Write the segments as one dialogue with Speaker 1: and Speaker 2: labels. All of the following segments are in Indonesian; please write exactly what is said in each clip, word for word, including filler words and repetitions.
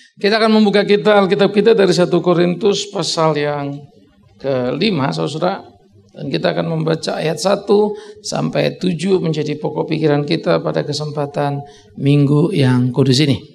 Speaker 1: Kita akan membuka kita Alkitab kita dari satu Korintus pasal yang kelima, saudara. Dan kita akan membaca ayat satu sampai tujuh menjadi pokok pikiran kita pada kesempatan minggu yang kudus ini.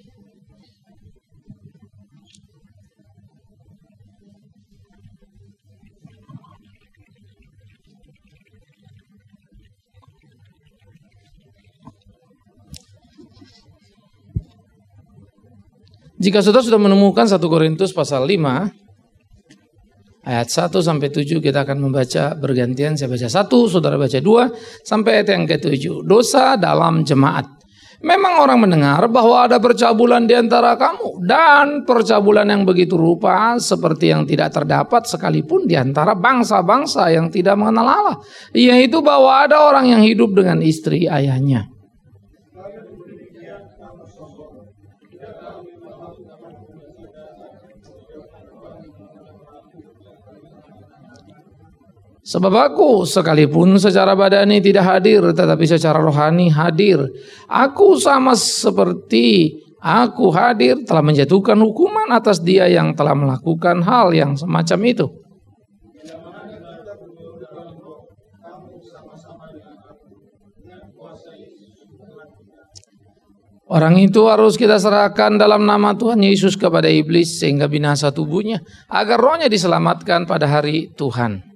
Speaker 1: Jika saudara sudah menemukan satu Korintus pasal lima ayat satu sampai tujuh, kita akan membaca bergantian. Saya baca satu, saudara baca dua sampai ayat yang ketujuh. Dosa dalam jemaat. Memang orang mendengar bahwa ada percabulan di antara kamu, dan percabulan yang begitu rupa seperti yang tidak terdapat sekalipun di antara bangsa-bangsa yang tidak mengenal Allah, yaitu bahwa ada orang yang hidup dengan istri ayahnya. Sebab aku sekalipun secara badani tidak hadir, tetapi secara rohani hadir. Aku sama seperti aku hadir telah menjatuhkan hukuman atas dia yang telah melakukan hal yang semacam itu. Orang itu harus kita serahkan dalam nama Tuhan Yesus kepada iblis sehingga binasa tubuhnya, agar rohnya diselamatkan pada hari Tuhan.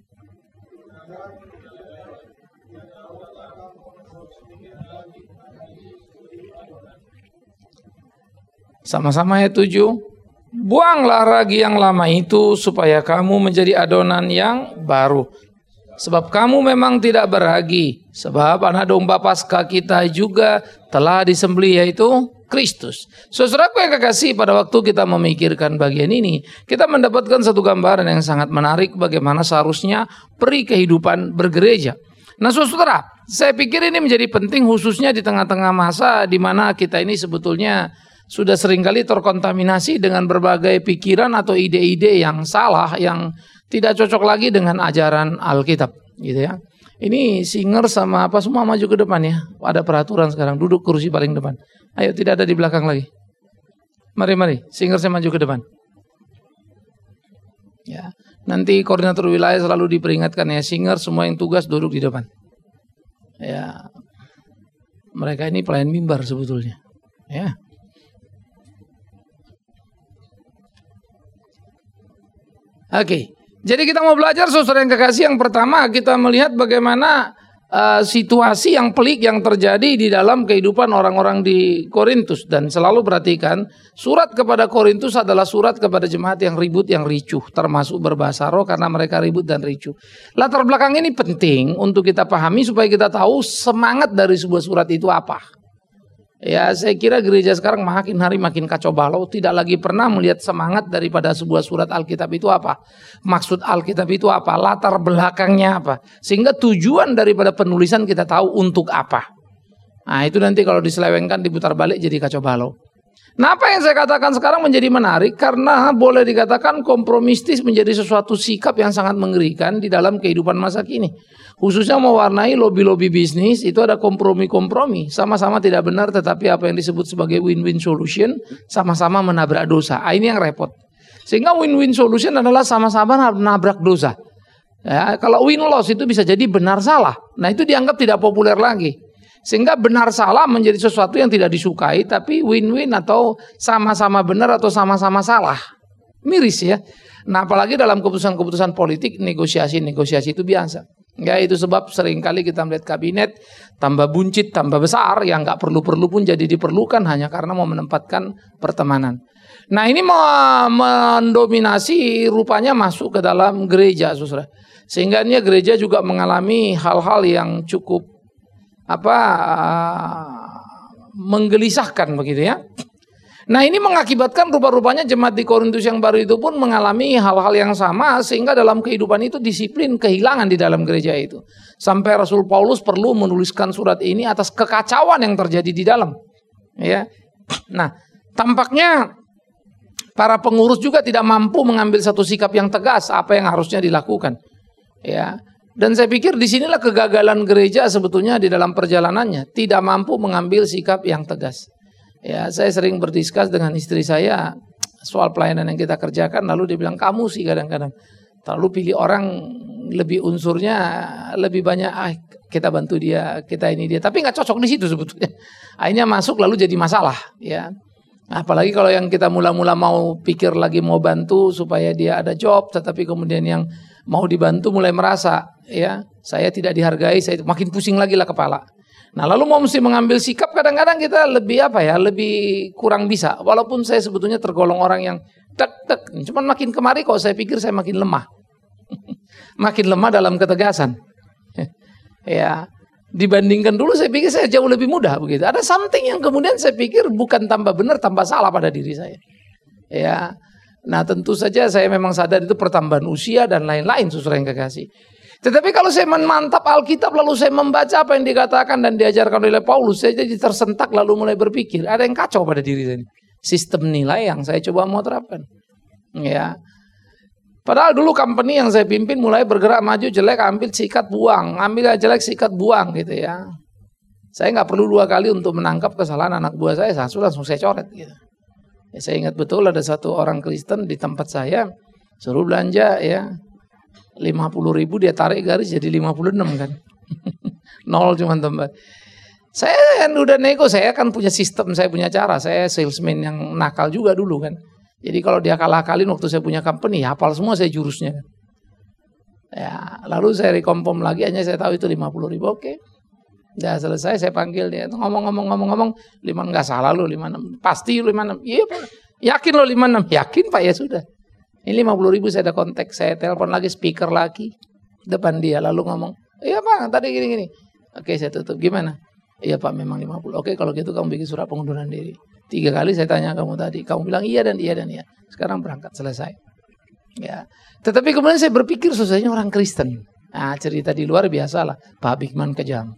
Speaker 1: Sama-sama ayat tujuh. Buanglah ragi yang lama itu supaya kamu menjadi adonan yang baru. Sebab kamu memang tidak beragi. Sebab anak domba Paskah kita juga telah disembelih, yaitu Kristus. Saudaraku yang kekasih, pada waktu kita memikirkan bagian ini, kita mendapatkan satu gambaran yang sangat menarik bagaimana seharusnya peri kehidupan bergereja. Nah saudara, saya pikir ini menjadi penting khususnya di tengah-tengah masa di mana kita ini sebetulnya sudah seringkali terkontaminasi dengan berbagai pikiran atau ide-ide yang salah, yang tidak cocok lagi dengan ajaran Alkitab, gitu ya. Ini singer sama apa semua maju ke depan ya. Ada peraturan sekarang, duduk kursi paling depan. Ayo, tidak ada di belakang lagi. Mari, mari, singer saya maju ke depan. Ya, nanti koordinator wilayah selalu diperingatkan ya, singer semua yang tugas duduk di depan. Ya, mereka ini pelayan mimbar sebetulnya. Ya. Oke, jadi kita mau belajar saudara yang kekasih. Yang pertama kita melihat bagaimana uh, situasi yang pelik yang terjadi di dalam kehidupan orang-orang di Korintus. Dan selalu perhatikan, surat kepada Korintus adalah surat kepada jemaat yang ribut, yang ricuh, termasuk berbahasa roh karena mereka ribut dan ricuh. Latar belakang ini penting untuk kita pahami supaya kita tahu semangat dari sebuah surat itu apa. Ya, saya kira gereja sekarang makin hari makin kacau balau, tidak lagi pernah melihat semangat daripada sebuah surat Alkitab itu apa. Maksud Alkitab itu apa, latar belakangnya apa. Sehingga tujuan daripada penulisan kita tahu untuk apa. Nah itu nanti kalau diselewengkan, diputar balik jadi kacau balau. Nah apa yang saya katakan sekarang menjadi menarik, karena boleh dikatakan kompromistis menjadi sesuatu sikap yang sangat mengerikan di dalam kehidupan masa kini. Khususnya mewarnai lobi-lobi bisnis, itu ada kompromi-kompromi. Sama-sama tidak benar, tetapi apa yang disebut sebagai win-win solution, sama-sama menabrak dosa. Ah, ini yang repot. Sehingga win-win solution adalah sama-sama menabrak dosa. Ya, kalau win-loss itu bisa jadi benar-salah. Nah itu dianggap tidak populer lagi. Sehingga benar-salah menjadi sesuatu yang tidak disukai, tapi win-win atau sama-sama benar atau sama-sama salah. Miris ya. Nah apalagi dalam keputusan-keputusan politik, negosiasi-negosiasi itu biasa. Ya itu sebab seringkali kita melihat kabinet tambah buncit, tambah besar, yang gak perlu-perlu pun jadi diperlukan hanya karena mau menempatkan pertemanan. Nah ini mendominasi rupanya masuk ke dalam gereja, saudara. Sehingga ini gereja juga mengalami hal-hal yang cukup apa menggelisahkan begitu ya. Nah ini mengakibatkan rupa-rupanya jemaat di Korintus yang baru itu pun mengalami hal-hal yang sama, sehingga dalam kehidupan itu disiplin kehilangan di dalam gereja itu. Sampai Rasul Paulus perlu menuliskan surat ini atas kekacauan yang terjadi di dalam. Ya. Nah tampaknya para pengurus juga tidak mampu mengambil satu sikap yang tegas apa yang harusnya dilakukan. Ya. Dan saya pikir disinilah kegagalan gereja sebetulnya di dalam perjalanannya, tidak mampu mengambil sikap yang tegas. Ya, saya sering berdiskus dengan istri saya, soal pelayanan yang kita kerjakan, lalu dia bilang kamu sih kadang-kadang terlalu pilih orang lebih unsurnya lebih banyak, ah kita bantu dia, kita ini dia, tapi nggak cocok di situ sebetulnya. Akhirnya masuk lalu jadi masalah, ya. Apalagi kalau yang kita mula-mula mau pikir lagi mau bantu supaya dia ada job, tetapi kemudian yang mau dibantu mulai merasa, ya saya tidak dihargai, saya makin pusing lagi lah kepala. Nah lalu mau mesti mengambil sikap, kadang-kadang kita lebih apa ya, lebih kurang bisa. Walaupun saya sebetulnya tergolong orang yang tek-tek, cuman makin kemari kok saya pikir saya makin lemah. Makin lemah dalam ketegasan. Ya, dibandingkan dulu saya pikir saya jauh lebih mudah begitu. Ada something yang kemudian saya pikir bukan tambah benar, tambah salah pada diri saya. Ya, nah tentu saja saya memang sadar itu pertambahan usia dan lain-lain, saudara yang kekasih. Tetapi kalau saya memantap Alkitab lalu saya membaca apa yang dikatakan dan diajarkan oleh Paulus, saya jadi tersentak lalu mulai berpikir, ada yang kacau pada diri saya. Sistem nilai yang saya coba mau terapkan. Ya. Padahal dulu company yang saya pimpin mulai bergerak maju, jelek ambil sikat buang, ambil jelek sikat buang gitu ya. Saya nggak perlu dua kali untuk menangkap kesalahan anak buah saya, langsung langsung saya coret gitu. Ya, saya ingat betul ada satu orang Kristen di tempat saya suruh belanja ya lima puluh ribu, dia tarik garis jadi lima puluh enam kan. Nol cuma tambah. Saya kan udah nego, saya kan punya sistem, saya punya cara. Saya salesman yang nakal juga dulu kan. Jadi kalau dia kalah-kalin waktu saya punya company, hafal semua saya jurusnya kan. Ya, lalu saya rekompom lagi, hanya saya tahu itu lima puluh ribu, oke. Udah selesai, saya panggil dia, ngomong-ngomong-ngomong-ngomong, lima enggak salah lo, lima enam, pasti lima enam, iya Pak, yakin lo lima enam, yakin Pak, ya sudah. Ini lima puluh ribu saya ada kontak, saya telepon lagi, speaker lagi, depan dia, lalu ngomong, iya Pak, tadi gini-gini. Oke, saya tutup, gimana? Iya Pak, memang lima puluh, oke kalau gitu kamu bikin surat pengunduran diri. Tiga kali saya tanya kamu tadi, kamu bilang iya dan iya dan iya. Sekarang berangkat, selesai. Ya. Tetapi kemudian saya berpikir susahnya orang Kristen. Nah, cerita di luar biasalah, Pak Bigman kejam.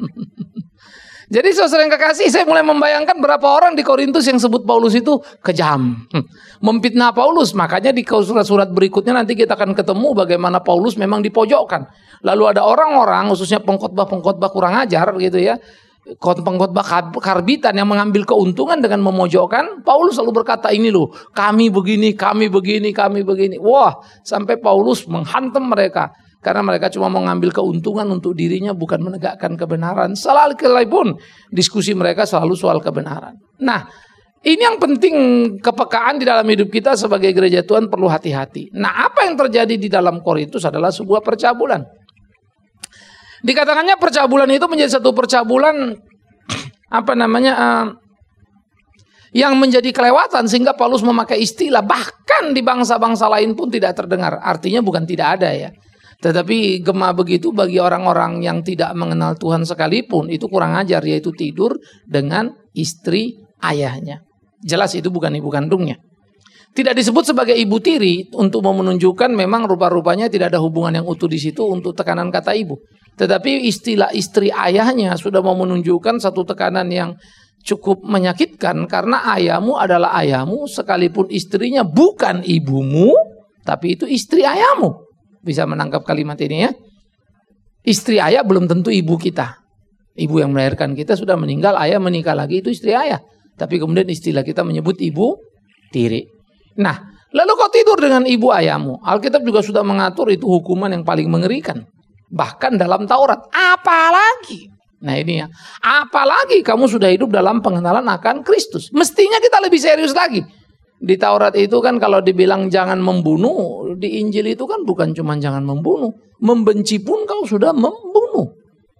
Speaker 1: Jadi saudara yang kekasih, saya mulai membayangkan berapa orang di Korintus yang sebut Paulus itu kejam, memfitnah Paulus. Makanya di surat-surat berikutnya nanti kita akan ketemu bagaimana Paulus memang dipojokkan. Lalu ada orang-orang, khususnya pengkhotbah-pengkhotbah kurang ajar gitu ya, pengkhotbah karbitan yang mengambil keuntungan dengan memojokkan. Paulus selalu berkata ini loh, kami begini, kami begini, kami begini. Wah, sampai Paulus menghantam mereka. Karena mereka cuma mengambil keuntungan untuk dirinya, bukan menegakkan kebenaran. Selalu pun diskusi mereka selalu soal kebenaran. Nah, ini yang penting, kepekaan di dalam hidup kita sebagai gereja Tuhan perlu hati-hati. Nah, apa yang terjadi di dalam Korintus adalah sebuah percabulan. Dikatakannya percabulan itu menjadi satu percabulan apa namanya uh, yang menjadi kelewatan sehingga Paulus memakai istilah bahkan di bangsa-bangsa lain pun tidak terdengar. Artinya bukan tidak ada ya. Tetapi gema begitu bagi orang-orang yang tidak mengenal Tuhan sekalipun itu kurang ajar, yaitu tidur dengan istri ayahnya. Jelas itu bukan ibu kandungnya. Tidak disebut sebagai ibu tiri untuk menunjukkan memang rupa-rupanya tidak ada hubungan yang utuh di situ untuk tekanan kata ibu. Tetapi istilah istri ayahnya sudah mau menunjukkan satu tekanan yang cukup menyakitkan karena ayahmu adalah ayahmu sekalipun istrinya bukan ibumu, tapi itu istri ayahmu. Bisa menangkap kalimat ini ya. Istri ayah belum tentu ibu kita. Ibu yang melahirkan kita sudah meninggal, ayah menikah lagi, itu istri ayah. Tapi kemudian istilah kita menyebut ibu tiri. Nah, lalu kau tidur dengan ibu ayahmu. Alkitab juga sudah mengatur itu hukuman yang paling mengerikan. Bahkan dalam Taurat. Apalagi, nah ini ya, apalagi kamu sudah hidup dalam pengenalan akan Kristus. Mestinya kita lebih serius lagi. Di Taurat itu kan kalau dibilang jangan membunuh, di Injil itu kan bukan cuma jangan membunuh, membenci pun kau sudah membunuh.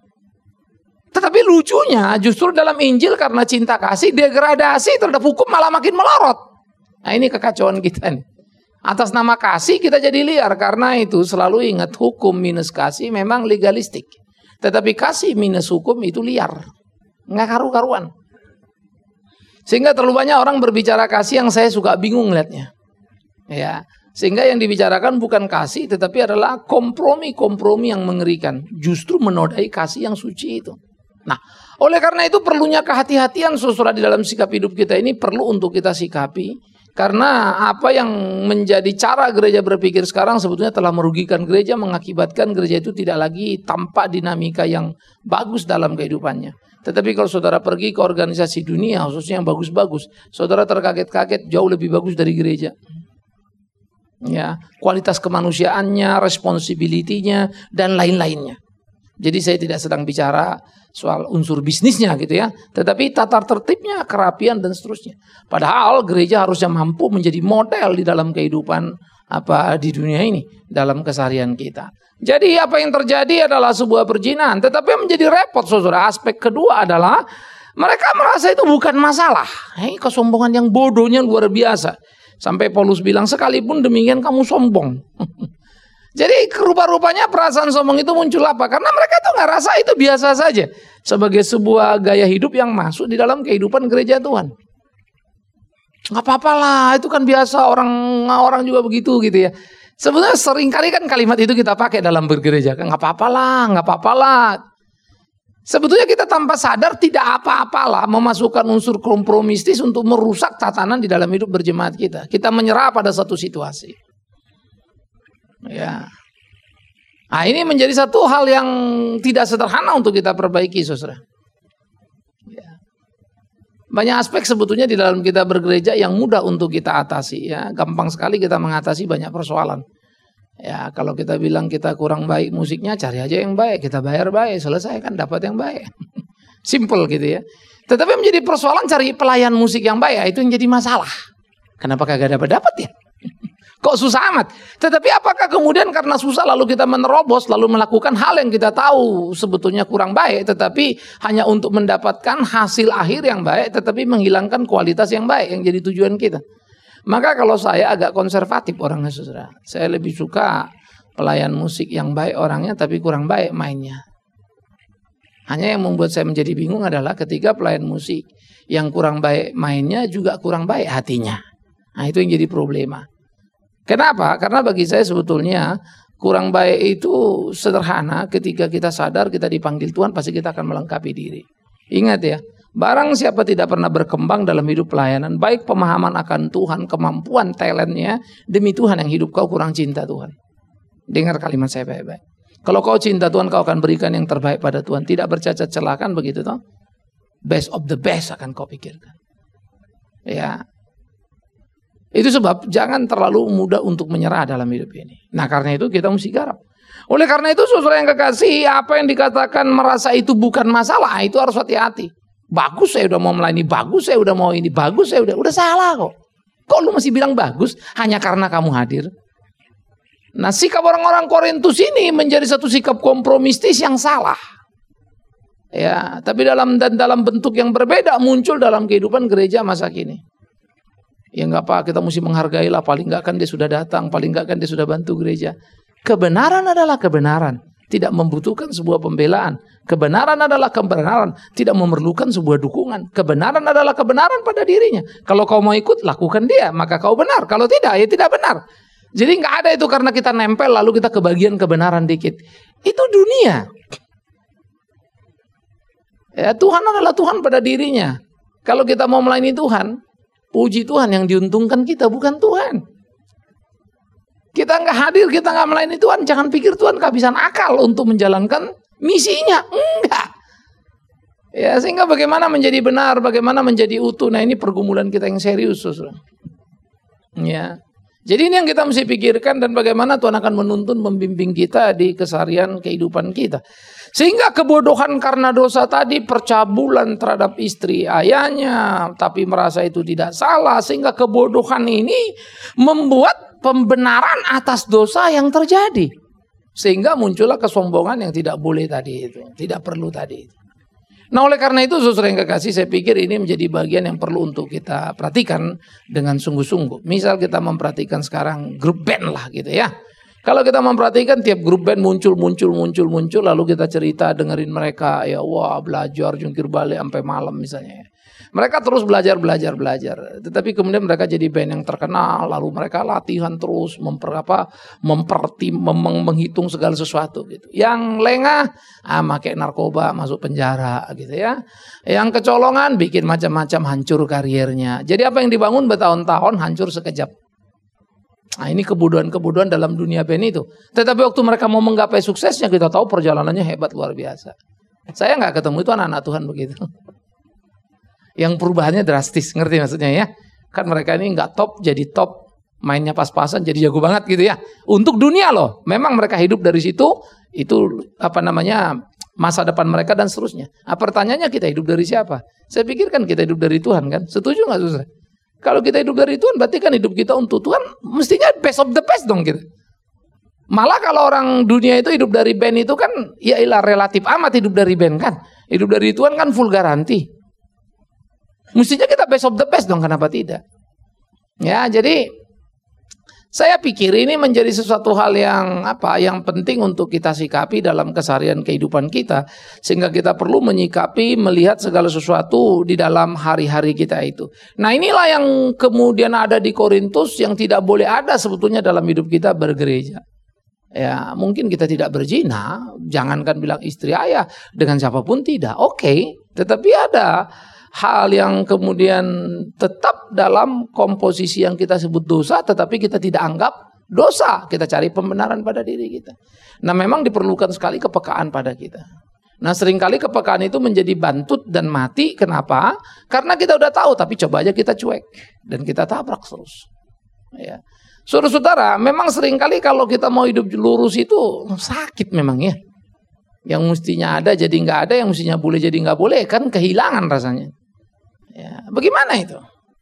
Speaker 1: Tetapi lucunya justru dalam Injil karena cinta kasih, degradasi terhadap hukum malah makin melorot. Nah ini kekacauan kita nih. Atas nama kasih kita jadi liar, karena itu selalu ingat hukum minus kasih memang legalistik. Tetapi kasih minus hukum itu liar, nggak karu-karuan. Sehingga terlalu banyak orang berbicara kasih yang saya suka bingung lihatnya. Ya, sehingga yang dibicarakan bukan kasih tetapi adalah kompromi-kompromi yang mengerikan. Justru menodai kasih yang suci itu. Nah, oleh karena itu perlunya kehati-hatian saudara di dalam sikap hidup kita ini perlu untuk kita sikapi. Karena apa yang menjadi cara gereja berpikir sekarang sebetulnya telah merugikan gereja, mengakibatkan gereja itu tidak lagi tampak dinamika yang bagus dalam kehidupannya. Tetapi kalau saudara pergi ke organisasi dunia, khususnya yang bagus-bagus, saudara terkaget-kaget jauh lebih bagus dari gereja. Ya, kualitas kemanusiaannya, responsibility-nya, dan lain-lainnya. Jadi saya tidak sedang bicara soal unsur bisnisnya gitu ya, tetapi tata tertibnya, kerapian dan seterusnya. Padahal gereja harusnya mampu menjadi model di dalam kehidupan apa di dunia ini, dalam keseharian kita. Jadi apa yang terjadi adalah sebuah perzinahan, tetapi yang menjadi repot saudara, aspek kedua adalah mereka merasa itu bukan masalah. Ini kesombongan yang bodohnya luar biasa. Sampai Paulus bilang, sekalipun demikian kamu sombong. Jadi rupa-rupanya perasaan sombong itu muncul apa? Karena mereka tuh nggak rasa itu biasa saja. Sebagai sebuah gaya hidup yang masuk di dalam kehidupan gereja Tuhan. Nggak apa-apa lah, itu kan biasa, orang orang juga begitu gitu ya. Sebenarnya seringkali kan kalimat itu kita pakai dalam bergereja. Nggak apa-apa lah, nggak apa-apa lah. Sebetulnya kita tanpa sadar tidak apa-apalah memasukkan unsur kompromistis untuk merusak tatanan di dalam hidup berjemaat kita. Kita menyerah pada satu situasi. Ya. Nah, ini menjadi satu hal yang tidak sederhana untuk kita perbaiki, saudara. Ya. Banyak aspek sebetulnya di dalam kita bergereja yang mudah untuk kita atasi. Ya, gampang sekali kita mengatasi banyak persoalan. Ya, kalau kita bilang kita kurang baik musiknya, cari aja yang baik, kita bayar baik, selesai kan dapat yang baik. Simple gitu ya. Tetapi menjadi persoalan cari pelayan musik yang baik, itu yang jadi masalah. Kenapa kagak dapat-dapat ya? Kok susah amat? Tetapi apakah kemudian karena susah lalu kita menerobos, lalu melakukan hal yang kita tahu sebetulnya kurang baik, tetapi hanya untuk mendapatkan hasil akhir yang baik, tetapi menghilangkan kualitas yang baik yang jadi tujuan kita? Maka kalau saya agak konservatif orangnya, saudara. Saya lebih suka pelayan musik yang baik orangnya tapi kurang baik mainnya. Hanya yang membuat saya menjadi bingung adalah ketika pelayan musik yang kurang baik mainnya juga kurang baik hatinya. Nah, itu yang jadi problema. Kenapa? Karena bagi saya sebetulnya kurang baik itu sederhana. Ketika kita sadar kita dipanggil Tuhan, pasti kita akan melengkapi diri. Ingat ya. Barang siapa tidak pernah berkembang dalam hidup pelayanan, baik pemahaman akan Tuhan, kemampuan, talentnya, demi Tuhan yang hidup kau kurang cinta Tuhan. Dengar kalimat saya baik-baik. Kalau kau cinta Tuhan, kau akan berikan yang terbaik pada Tuhan. Tidak bercacat celah, kan begitu toh? Best of the best akan kau pikirkan. Ya. Itu sebab jangan terlalu mudah untuk menyerah dalam hidup ini. Nah, karena itu kita mesti garap. Oleh karena itu, saudara yang kekasih, apa yang dikatakan merasa itu bukan masalah, itu harus hati-hati. Bagus saya udah mau melayani, bagus saya udah mau ini, bagus saya udah udah salah kok. Kok lu masih bilang bagus hanya karena kamu hadir? Nah, sikap orang-orang Korintus ini menjadi satu sikap kompromistis yang salah. Ya, tapi dalam dan dalam bentuk yang berbeda muncul dalam kehidupan gereja masa kini. Ya enggak apa, kita mesti menghargai lah, paling enggak kan dia sudah datang, paling enggak kan dia sudah bantu gereja. Kebenaran adalah kebenaran. Tidak membutuhkan sebuah pembelaan. Kebenaran adalah kebenaran. Tidak memerlukan sebuah dukungan. Kebenaran adalah kebenaran pada dirinya. Kalau kau mau ikut, lakukan dia. Maka kau benar. Kalau tidak, ya tidak benar. Jadi nggak ada itu karena kita nempel lalu kita kebagian kebenaran dikit. Itu dunia. Ya, Tuhan adalah Tuhan pada dirinya. Kalau kita mau melayani Tuhan, puji Tuhan, yang diuntungkan kita bukan Tuhan. Kita nggak hadir, kita nggak melayani Tuhan, jangan pikir Tuhan kehabisan akal untuk menjalankan misinya. Enggak. Ya, sehingga bagaimana menjadi benar, bagaimana menjadi utuh. Nah, ini pergumulan kita yang serius, saudara. Ya. Jadi ini yang kita mesti pikirkan, dan bagaimana Tuhan akan menuntun, membimbing kita di keseharian kehidupan kita. Sehingga kebodohan karena dosa tadi, percabulan terhadap istri ayahnya, tapi merasa itu tidak salah. Sehingga kebodohan ini membuat pembenaran atas dosa yang terjadi. Sehingga muncullah kesombongan yang tidak boleh tadi itu. Tidak perlu tadi itu. Nah, oleh karena itu, saudara yang kekasih, saya pikir ini menjadi bagian yang perlu untuk kita perhatikan dengan sungguh-sungguh. Misal kita memperhatikan sekarang grup band lah gitu ya. Kalau kita memperhatikan tiap grup band muncul, muncul, muncul, muncul. Lalu kita cerita, dengerin mereka. Ya wah, belajar, jungkir balik sampai malam misalnya. Mereka terus belajar, belajar, belajar. Tetapi kemudian mereka jadi band yang terkenal. Lalu mereka latihan terus, memper, apa, mempertim, mem, menghitung segala sesuatu gitu. Yang lengah, ah, pakai narkoba, masuk penjara gitu ya. Yang kecolongan, bikin macam-macam, hancur karirnya. Jadi apa yang dibangun bertahun-tahun, hancur sekejap. Nah, ini kebodohan-kebodohan dalam dunia band itu. Tetapi waktu mereka mau menggapai suksesnya, kita tahu perjalanannya hebat luar biasa. Saya nggak ketemu itu anak-anak Tuhan begitu. Yang perubahannya drastis, ngerti maksudnya ya? Kan mereka ini nggak top jadi top, mainnya pas-pasan jadi jago banget gitu ya. Untuk dunia loh, memang mereka hidup dari situ, itu apa namanya masa depan mereka dan seterusnya. Nah, pertanyaannya kita hidup dari siapa? Saya pikir kan kita hidup dari Tuhan kan? Setuju nggak susah? Kalau kita hidup dari Tuhan, berarti kan hidup kita untuk Tuhan, mestinya best of the best dong kita. Malah kalau orang dunia itu hidup dari band itu kan, ya ilah relatif amat hidup dari band kan. Hidup dari Tuhan kan full garanti. Mestinya kita best of the best dong, kenapa tidak? Ya, jadi saya pikir ini menjadi sesuatu hal yang apa yang penting untuk kita sikapi dalam keseharian kehidupan kita, sehingga kita perlu menyikapi melihat segala sesuatu di dalam hari-hari kita itu. Nah, inilah yang kemudian ada di Korintus yang tidak boleh ada sebetulnya dalam hidup kita bergereja. Ya, mungkin kita tidak berzina, jangankan bilang istri ayah dengan siapapun tidak. Oke, okay, tetapi ada hal yang kemudian tetap dalam komposisi yang kita sebut dosa, tetapi kita tidak anggap dosa. Kita cari pembenaran pada diri kita. Nah, memang diperlukan sekali kepekaan pada kita. Nah, seringkali kepekaan itu menjadi bantut dan mati. Kenapa? Karena kita udah tahu, tapi coba aja kita cuek. Dan kita tabrak terus. Ya. Saudara-saudara, memang seringkali kalau kita mau hidup lurus itu sakit memang ya. Yang mestinya ada jadi nggak ada, yang mestinya boleh jadi nggak boleh, kan kehilangan rasanya. Ya, bagaimana itu?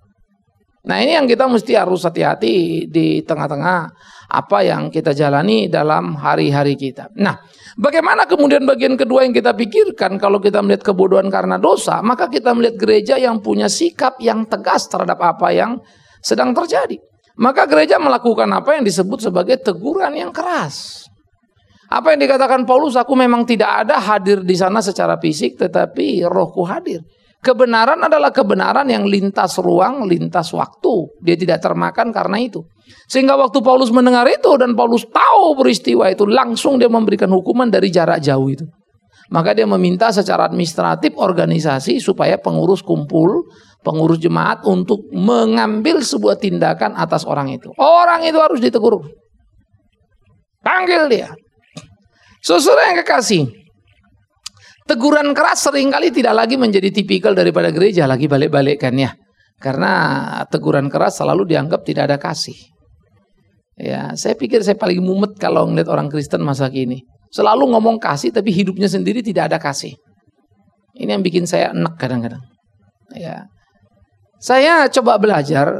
Speaker 1: Nah, ini yang kita mesti harus hati-hati di tengah-tengah apa yang kita jalani dalam hari-hari kita. Nah, bagaimana kemudian bagian kedua yang kita pikirkan kalau kita melihat kebodohan karena dosa, maka kita melihat gereja yang punya sikap yang tegas terhadap apa yang sedang terjadi. Maka gereja melakukan apa yang disebut sebagai teguran yang keras. Apa yang dikatakan Paulus, aku memang tidak ada hadir di sana secara fisik, tetapi rohku hadir. Kebenaran adalah kebenaran yang lintas ruang, lintas waktu. Dia tidak termakan karena itu. Sehingga waktu Paulus mendengar itu dan Paulus tahu peristiwa itu, langsung dia memberikan hukuman dari jarak jauh itu. Maka dia meminta secara administratif organisasi supaya pengurus kumpul, pengurus jemaat untuk mengambil sebuah tindakan atas orang itu. Orang itu harus ditegur. Panggil dia. Saudara yang kekasih, teguran keras seringkali tidak lagi menjadi tipikal daripada gereja, lagi balik-balik kan ya. Karena teguran keras selalu dianggap tidak ada kasih. Ya, saya pikir saya paling mumet kalau ngeliat orang Kristen masa kini. Selalu ngomong kasih tapi hidupnya sendiri tidak ada kasih. Ini yang bikin saya enek kadang-kadang. Ya. Saya coba belajar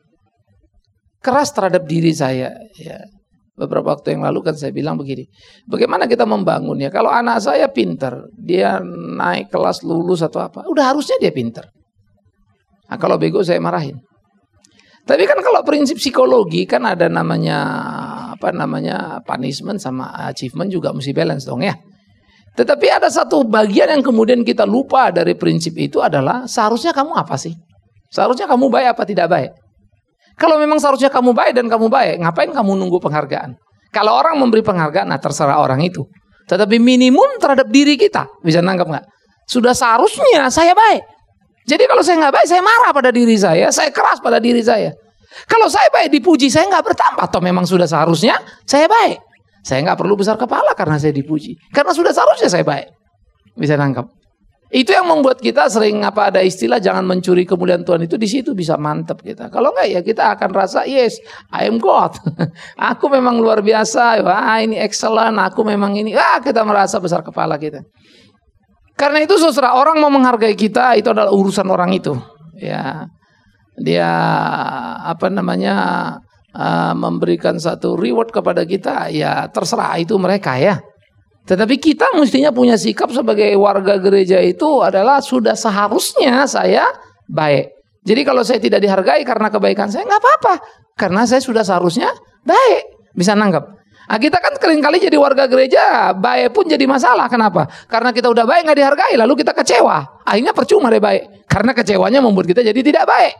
Speaker 1: keras terhadap diri saya, ya. Beberapa waktu yang lalu kan saya bilang begini, bagaimana kita membangun ya, kalau anak saya pintar, dia naik kelas lulus atau apa, udah harusnya dia pintar. Nah, kalau bego saya marahin. Tapi kan kalau prinsip psikologi kan ada namanya apa namanya punishment sama achievement juga mesti balance dong ya. Tetapi ada satu bagian yang kemudian kita lupa dari prinsip itu adalah seharusnya kamu apa sih? Seharusnya kamu baik apa tidak baik? Kalau memang seharusnya kamu baik dan kamu baik, ngapain kamu nunggu penghargaan? Kalau orang memberi penghargaan, nah terserah orang itu. Tetapi minimum terhadap diri kita, bisa nangkap nggak? Sudah seharusnya saya baik. Jadi kalau saya nggak baik, saya marah pada diri saya, saya keras pada diri saya. Kalau saya baik dipuji, saya nggak bertambah. Atau memang sudah seharusnya saya baik. Saya nggak perlu besar kepala karena saya dipuji. Karena sudah seharusnya saya baik. Bisa nangkap? Itu yang membuat kita sering apa ada istilah jangan mencuri kemuliaan Tuhan itu, di situ bisa mantap kita. Kalau enggak ya kita akan rasa yes, I am God. Aku memang luar biasa. Wah, ini excellent. Aku memang ini. Ah, kita merasa besar kepala kita. Karena itu saudara, orang mau menghargai kita itu adalah urusan orang itu. Ya. Dia apa namanya uh, memberikan satu reward kepada kita, ya terserah itu mereka ya. Tetapi kita mestinya punya sikap sebagai warga gereja itu adalah sudah seharusnya saya baik. Jadi kalau saya tidak dihargai karena kebaikan saya, nggak apa-apa. Karena saya sudah seharusnya baik. Bisa nanggap. Nah, kita kan seringkali jadi warga gereja, baik pun jadi masalah. Kenapa? Karena kita udah baik nggak dihargai, lalu kita kecewa. Akhirnya percuma deh baik. Karena kecewanya membuat kita jadi tidak baik.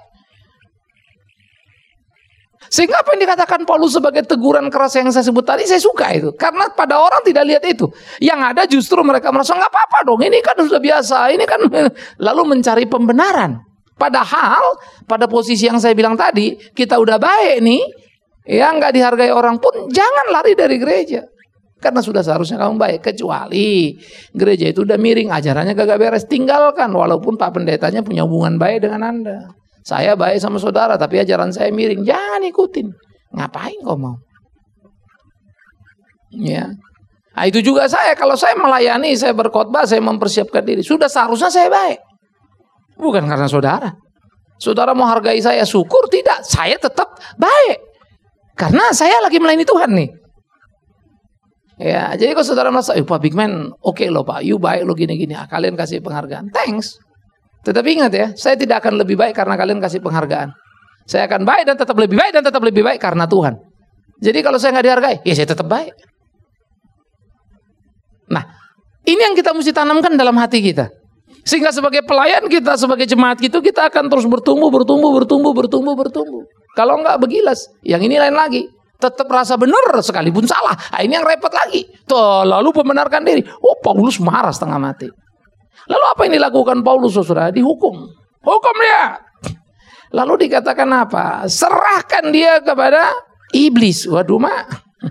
Speaker 1: Sehingga apa yang dikatakan Paulus sebagai teguran keras yang saya sebut tadi, saya suka itu. Karena pada orang tidak lihat itu. Yang ada justru mereka merasa nggak apa-apa dong. Ini kan sudah biasa. Ini kan lalu mencari pembenaran. Padahal pada posisi yang saya bilang tadi, kita udah baik nih. Ya nggak dihargai orang pun, jangan lari dari gereja. Karena sudah seharusnya kamu baik. Kecuali gereja itu udah miring, ajarannya gak beres, tinggalkan. Walaupun Pak Pendetanya punya hubungan baik dengan Anda. Saya baik sama saudara, tapi ajaran saya miring. Jangan ikutin. Ngapain kau mau? Ya. Nah, itu juga saya. Kalau saya melayani, saya berkhotbah, saya mempersiapkan diri. Sudah seharusnya saya baik. Bukan karena saudara. Saudara mau hargai saya, syukur tidak. Saya tetap baik. Karena saya lagi melayani Tuhan nih. Ya, jadi kalau saudara merasa, eh Pak Big Man, oke okay loh Pak, you baik lo gini-gini, ah, kalian kasih penghargaan, thanks. Tetapi ingat ya, saya tidak akan lebih baik karena kalian kasih penghargaan. Saya akan baik dan tetap lebih baik dan tetap lebih baik karena Tuhan. Jadi kalau saya nggak dihargai, ya saya tetap baik. Nah, ini yang kita mesti tanamkan dalam hati kita. Sehingga sebagai pelayan kita, sebagai jemaat gitu, kita akan terus bertumbuh, bertumbuh, bertumbuh, bertumbuh, bertumbuh. Kalau nggak begilas, yang ini lain lagi. Tetap rasa benar sekalipun salah. Nah, ini yang repot lagi. Tuh, lalu membenarkan diri. Oh, Paulus marah setengah mati. Lalu apa yang dilakukan Paulus, saudara? Dihukum. Hukum dia. Lalu dikatakan apa? Serahkan dia kepada iblis. Waduh, mak.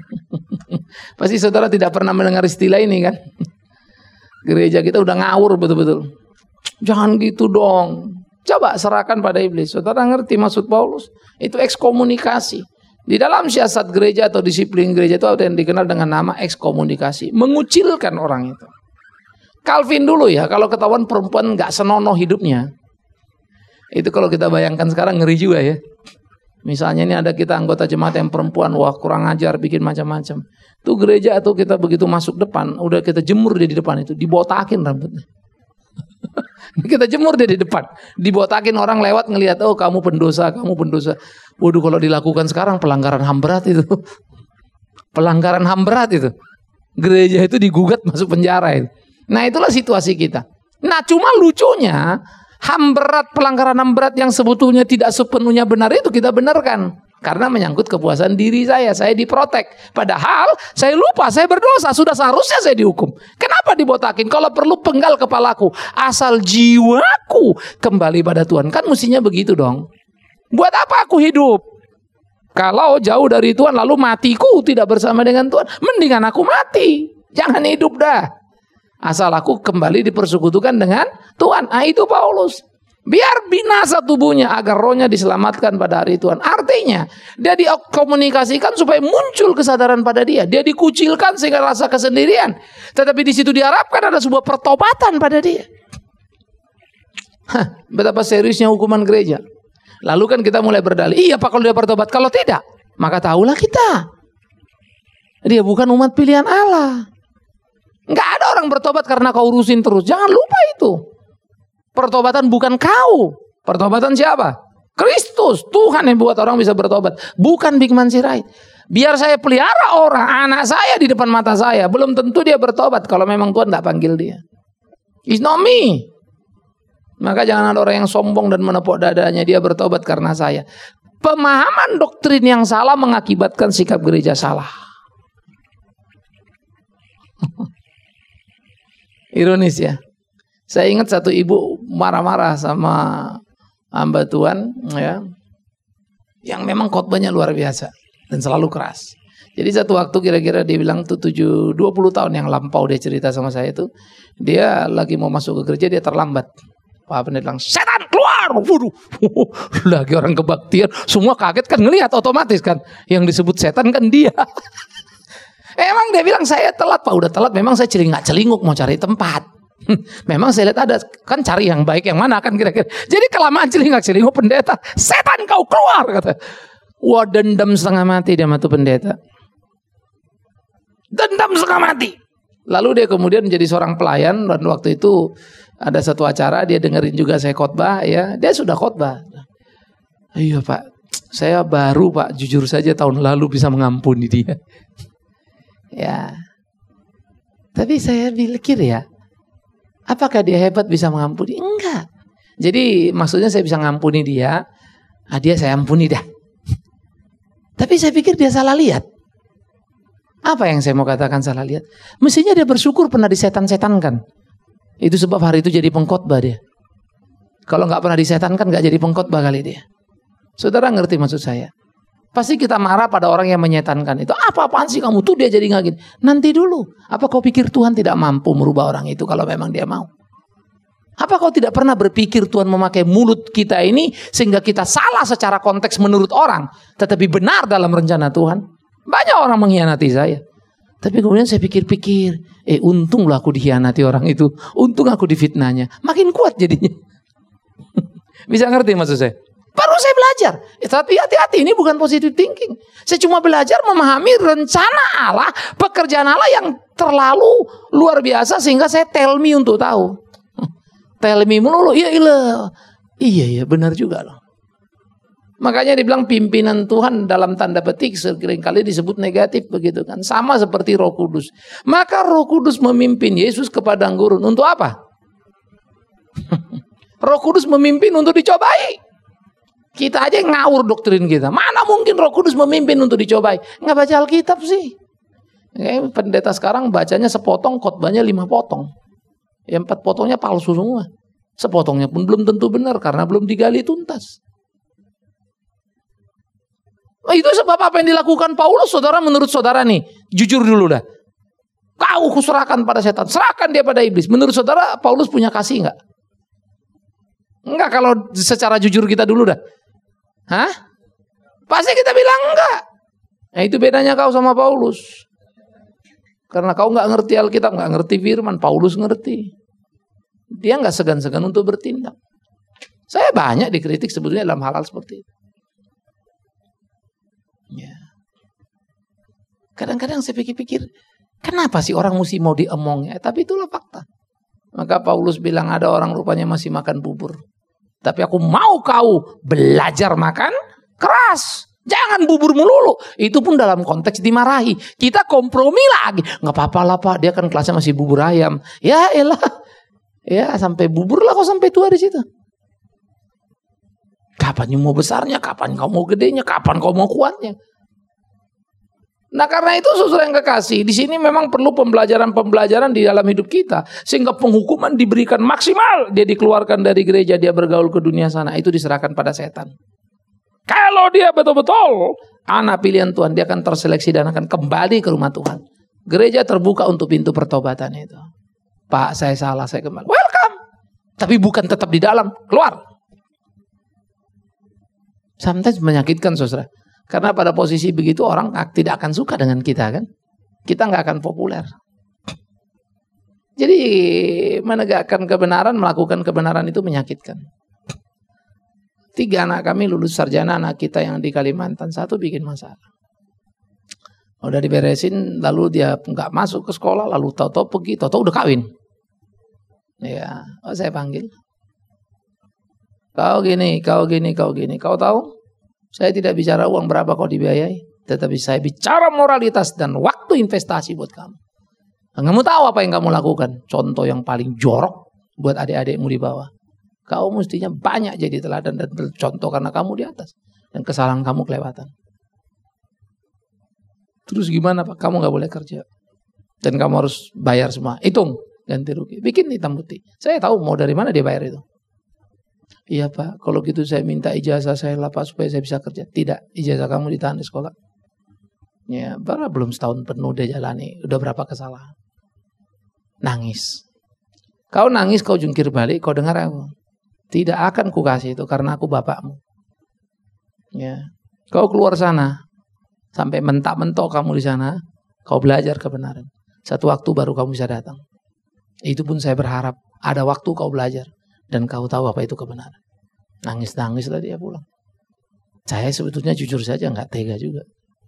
Speaker 1: Pasti saudara tidak pernah mendengar istilah ini kan? Gereja kita udah ngawur betul-betul. Jangan gitu dong. Coba serahkan pada iblis. Saudara ngerti maksud Paulus? Itu ekskomunikasi. Di dalam siasat gereja atau disiplin gereja itu ada yang dikenal dengan nama ekskomunikasi. Mengucilkan orang itu. Calvin dulu ya, kalau ketahuan perempuan gak senonoh hidupnya. Itu kalau kita bayangkan sekarang ngeri juga ya. Misalnya ini ada kita anggota jemaat yang perempuan, wah kurang ajar, bikin macam-macam. Tuh gereja tuh kita begitu masuk depan, udah kita jemur dia di depan itu, dibotakin rambutnya. Kita jemur dia di depan, dibotakin, orang lewat ngelihat, oh kamu pendosa, kamu pendosa. Waduh, kalau dilakukan sekarang pelanggaran H A M berat itu. Pelanggaran H A M berat itu. Gereja itu digugat masuk penjara itu. Nah, itulah situasi kita. Nah, cuma lucunya H A M berat, pelanggaran H A M berat yang sebetulnya tidak sepenuhnya benar itu kita benarkan. Karena menyangkut kepuasan diri saya, saya diprotek. Padahal saya lupa, saya berdosa, sudah seharusnya saya dihukum. Kenapa dibotakin? Kalau perlu penggal kepalaku, asal jiwaku kembali pada Tuhan. Kan mestinya begitu dong. Buat apa aku hidup? Kalau jauh dari Tuhan lalu matiku tidak bersama dengan Tuhan, mendingan aku mati. Jangan hidup dah. Asal aku kembali dipersekutukan dengan Tuhan. Ah, itu Paulus. Biar binasa tubuhnya agar rohnya diselamatkan pada hari Tuhan. Artinya dia dikomunikasikan supaya muncul kesadaran pada dia. Dia dikucilkan sehingga rasa kesendirian. Tetapi di situ diharapkan ada sebuah pertobatan pada dia. Hah, betapa seriusnya hukuman gereja. Lalu kan kita mulai berdalih, iya Pak kalau dia bertobat. Kalau tidak, maka tahulah kita, dia bukan umat pilihan Allah. Nggak ada orang bertobat karena kau urusin terus. Jangan lupa itu. Pertobatan bukan kau. Pertobatan siapa? Kristus. Tuhan yang buat orang bisa bertobat. Bukan Big Man Sirait. Biar saya pelihara orang, anak saya di depan mata saya, belum tentu dia bertobat kalau memang Tuhan tidak panggil dia. It's not me. Maka jangan ada orang yang sombong dan menepuk dadanya, dia bertobat karena saya. Pemahaman doktrin yang salah mengakibatkan sikap gereja salah. Ironis ya. Saya ingat satu ibu marah-marah sama hamba Tuhan ya, yang memang khotbahnya luar biasa dan selalu keras. Jadi satu waktu kira-kira dia bilang tuh tujuh, dua puluh tahun yang lampau dia cerita sama saya itu, dia lagi mau masuk ke gereja, dia terlambat. Pak Pendeta bilang, setan keluar. Waduh, lagi orang kebaktian, semua kaget kan, ngelihat otomatis kan, yang disebut setan kan dia. Emang dia bilang saya telat Pak, udah telat. Memang saya celingak-celinguk mau cari tempat. Memang saya lihat ada, kan cari yang baik yang mana kan kira-kira. Jadi kelamaan celingak-celinguk pendeta, setan kau keluar kata. Wah, dendam setengah mati dia sama tuh pendeta. Dendam setengah mati. Lalu dia kemudian menjadi seorang pelayan, dan waktu itu ada satu acara dia dengerin juga saya khotbah ya. Dia sudah khotbah. Iya Pak, saya baru Pak, jujur saja tahun lalu bisa mengampuni dia. Ya. Tapi saya pikir ya, apakah dia hebat bisa mengampuni? Enggak. Jadi maksudnya saya bisa mengampuni dia, ah dia saya ampuni dah. Tapi saya pikir dia salah lihat. Apa yang saya mau katakan salah lihat? Mestinya dia bersyukur pernah disetan-setankan. Itu sebab hari itu jadi pengkhotbah dia. Kalau nggak pernah disetankan nggak jadi pengkhotbah kali dia. Saudara ngerti maksud saya? Pasti kita marah pada orang yang menyetankan itu. Apa-apaan sih kamu tuh, dia jadi nggak gitu. Nanti dulu. Apa kau pikir Tuhan tidak mampu merubah orang itu kalau memang dia mau? Apa kau tidak pernah berpikir Tuhan memakai mulut kita ini sehingga kita salah secara konteks menurut orang, tetapi benar dalam rencana Tuhan? Banyak orang mengkhianati saya. Tapi kemudian saya pikir-pikir, eh untunglah aku dikhianati orang itu. Untung aku difitnahnya. Makin kuat jadinya. Bisa ngerti maksud saya? Baru saya belajar. Ya, tapi hati-hati, ini bukan positive thinking. Saya cuma belajar memahami rencana Allah, pekerjaan Allah yang terlalu luar biasa sehingga saya tell me untuk tahu. Tell me melulu, iya iya. Iya iya, benar juga loh. Makanya dibilang pimpinan Tuhan dalam tanda petik seringkali disebut negatif begitu kan. Sama seperti Roh Kudus. Maka Roh Kudus memimpin Yesus ke padang gurun. Untuk apa? Roh Kudus memimpin untuk dicobai. Kita aja yang ngawur doktrin kita. Mana mungkin Roh Kudus memimpin untuk dicobai? Nggak baca Alkitab sih. Kayak pendeta sekarang bacanya sepotong, khotbahnya lima potong. Ya empat potongnya palsu semua. Sepotongnya pun belum tentu benar karena belum digali tuntas. Nah, itu sebab apa yang dilakukan Paulus, saudara, menurut saudara nih. Jujur dulu dah. Kau kuserahkan pada setan. Serahkan dia pada iblis. Menurut saudara, Paulus punya kasih nggak? Enggak, kalau secara jujur kita dulu dah. Hah? Pasti kita bilang enggak. Nah, itu bedanya kau sama Paulus. Karena kau nggak ngerti Alkitab, nggak ngerti firman. Paulus ngerti. Dia nggak segan-segan untuk bertindak. Saya banyak dikritik sebetulnya dalam hal-hal seperti itu. Ya. Kadang-kadang saya pikir-pikir, kenapa sih orang mesti mau diemong ya? Tapi itulah fakta. Maka Paulus bilang ada orang rupanya masih makan bubur. Tapi aku mau kau belajar makan keras. Jangan bubur melulu. Itu pun dalam konteks dimarahi. Kita kompromi lagi. Gak apa-apa lah Pak, dia kan kelasnya masih bubur ayam. Ya elah. Ya sampai bubur lah kau sampai tua di situ. Kapan mau besarnya, kapan kau mau gedenya, kapan kau mau kuatnya. Nah karena itu saudara yang kekasih, di sini memang perlu pembelajaran-pembelajaran di dalam hidup kita. Sehingga penghukuman diberikan maksimal. Dia dikeluarkan dari gereja, dia bergaul ke dunia sana. Itu diserahkan pada setan. Kalau dia betul-betul anak pilihan Tuhan, dia akan terseleksi dan akan kembali ke rumah Tuhan. Gereja terbuka untuk pintu pertobatan itu. Pak, saya salah, saya kembali. Welcome. Tapi bukan tetap di dalam, keluar. Sometimes menyakitkan saudara. Karena pada posisi begitu orang tidak akan suka dengan kita kan. Kita nggak akan populer. Jadi menegakkan kebenaran, melakukan kebenaran itu menyakitkan. Tiga anak kami lulus sarjana, anak kita yang di Kalimantan. Satu bikin masalah. Udah diberesin, lalu dia nggak masuk ke sekolah, lalu tahu-tahu pergi, tahu-tahu udah kawin. Ya, oh saya panggil. Kau gini, kau gini, kau gini. Kau tahu? Saya tidak bicara uang berapa kau dibiayai. Tetapi saya bicara moralitas dan waktu investasi buat kamu. Kamu tahu apa yang kamu lakukan? Contoh yang paling jorok buat adik-adikmu di bawah. Kau mestinya banyak jadi teladan dan bercontoh karena kamu di atas. Dan kesalahan kamu kelewatan. Terus gimana Pak? Kamu gak boleh kerja. Dan kamu harus bayar semua. Hitung ganti rugi. Bikin hitam putih. Saya tahu mau dari mana dia bayar itu. Iya Pak, kalau gitu saya minta ijazah saya lah Pak supaya saya bisa kerja. Tidak, ijazah kamu ditahan di sekolah. Ya, baru belum setahun penuh dia jalani. Udah berapa kesalahan. Nangis. Kau nangis, kau jungkir balik, kau dengar aku. Tidak akan ku kasih itu karena aku bapakmu. Ya, kau keluar sana. Sampai mentak-mentok kamu di sana. Kau belajar kebenaran. Satu waktu baru kamu bisa datang. Itu pun saya berharap ada waktu kau belajar. Dan kau tahu apa itu kebenaran. Nangis-nangislah dia pulang. Saya sebetulnya jujur saja nggak tega juga.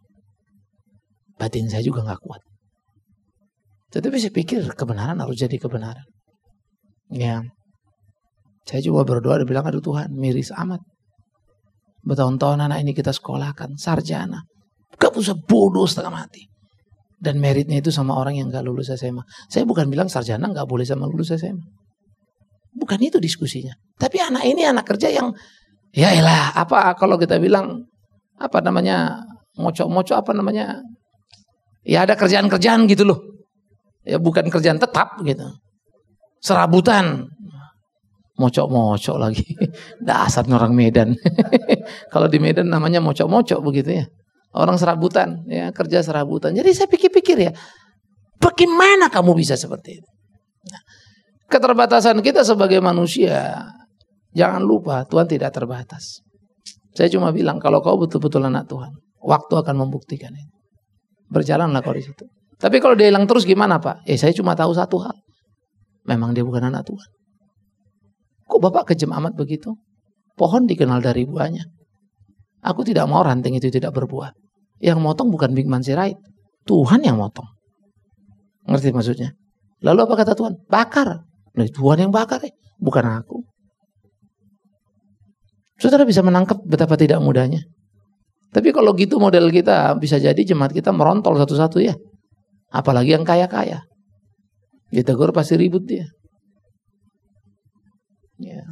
Speaker 1: Batin saya juga nggak kuat. Tetapi saya pikir kebenaran harus jadi kebenaran. Ya, saya juga berdoa dan bilang, aduh Tuhan, miris amat. Bertahun-tahun anak ini kita sekolahkan, sarjana. Gak usah bodoh setengah mati. Dan meritnya itu sama orang yang gak lulus S M A. Saya bukan bilang sarjana gak boleh sama lulus S M A. Bukan itu diskusinya. Tapi anak ini anak kerja yang, ya elah, apa kalau kita bilang, apa namanya, mocok-mocok apa namanya, ya ada kerjaan-kerjaan gitu loh. Ya bukan kerjaan tetap gitu. Serabutan. Mocok-mocok lagi. Dasar orang Medan. Kalau di Medan namanya mocok-mocok begitu ya. Orang serabutan, ya kerja serabutan. Jadi saya pikir-pikir ya, bagaimana kamu bisa seperti itu? Nah, keterbatasan kita sebagai manusia, jangan lupa Tuhan tidak terbatas. Saya cuma bilang kalau kau betul-betul anak Tuhan, waktu akan membuktikan itu. Berjalanlah kau di situ. Tapi kalau dia hilang terus gimana Pak? Eh saya cuma tahu satu hal. Memang dia bukan anak Tuhan. Kok Bapak kejam amat begitu? Pohon dikenal dari buahnya. Aku tidak mau ranting itu tidak berbuah. Yang motong bukan Bigman Sirait. Tuhan yang motong. Ngerti maksudnya? Lalu apa kata Tuhan? Bakar. Nah, Tuhan yang bakar ya. Bukan aku. Saudara bisa menangkap betapa tidak mudahnya. Tapi kalau gitu model kita, bisa jadi jemaat kita merontol satu-satu ya. Apalagi yang kaya-kaya. Ditegur pasti ribut dia. Ya.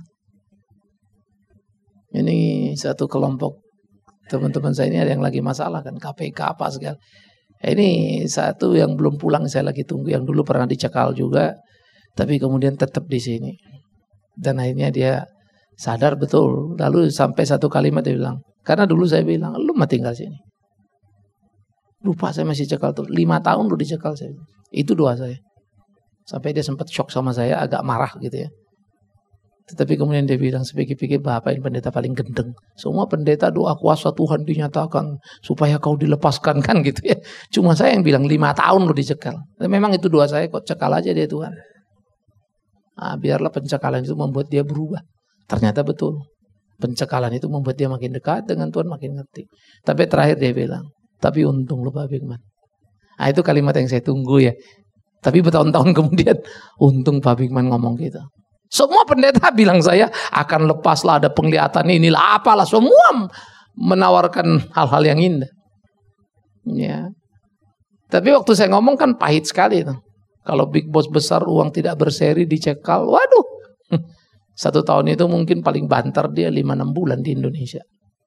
Speaker 1: Ini satu kelompok teman-teman saya ini ada yang lagi masalah kan, K P K apa segala. Ini satu yang belum pulang saya lagi tunggu, yang dulu pernah dicekal juga, tapi kemudian tetap di sini. Dan akhirnya dia sadar betul. Lalu sampai satu kalimat dia bilang, karena dulu saya bilang, lu mah tinggal sini. Lupa saya masih cekal tuh, lima tahun lu dicekal saya. Itu doa saya. Sampai dia sempat shock sama saya, agak marah gitu ya. Tetapi kemudian dia bilang, sepikir-pikir Bapak ini pendeta paling gendeng. Semua pendeta doa kuasa Tuhan dinyatakan supaya kau dilepaskan kan gitu ya. Cuma saya yang bilang lima tahun lo dicekal. Dan memang itu doa saya, kok cekal aja dia Tuhan. Nah, biarlah pencekalan itu membuat dia berubah. Ternyata betul. Pencekalan itu membuat dia makin dekat dengan Tuhan, makin ngerti. Tapi terakhir dia bilang, tapi untung lo Pak Bigman. Nah itu kalimat yang saya tunggu ya. Tapi bertahun-tahun kemudian, untung Pak Bigman ngomong gitu. Semua pendeta bilang saya akan lepaslah, ada penglihatan inilah apalah, semua menawarkan hal-hal yang indah. Ya. Tapi waktu saya ngomong kan pahit sekali itu. Kalau big boss besar uang tidak berseri dicekal, waduh. Satu tahun itu mungkin paling banter dia lima enam bulan di Indonesia.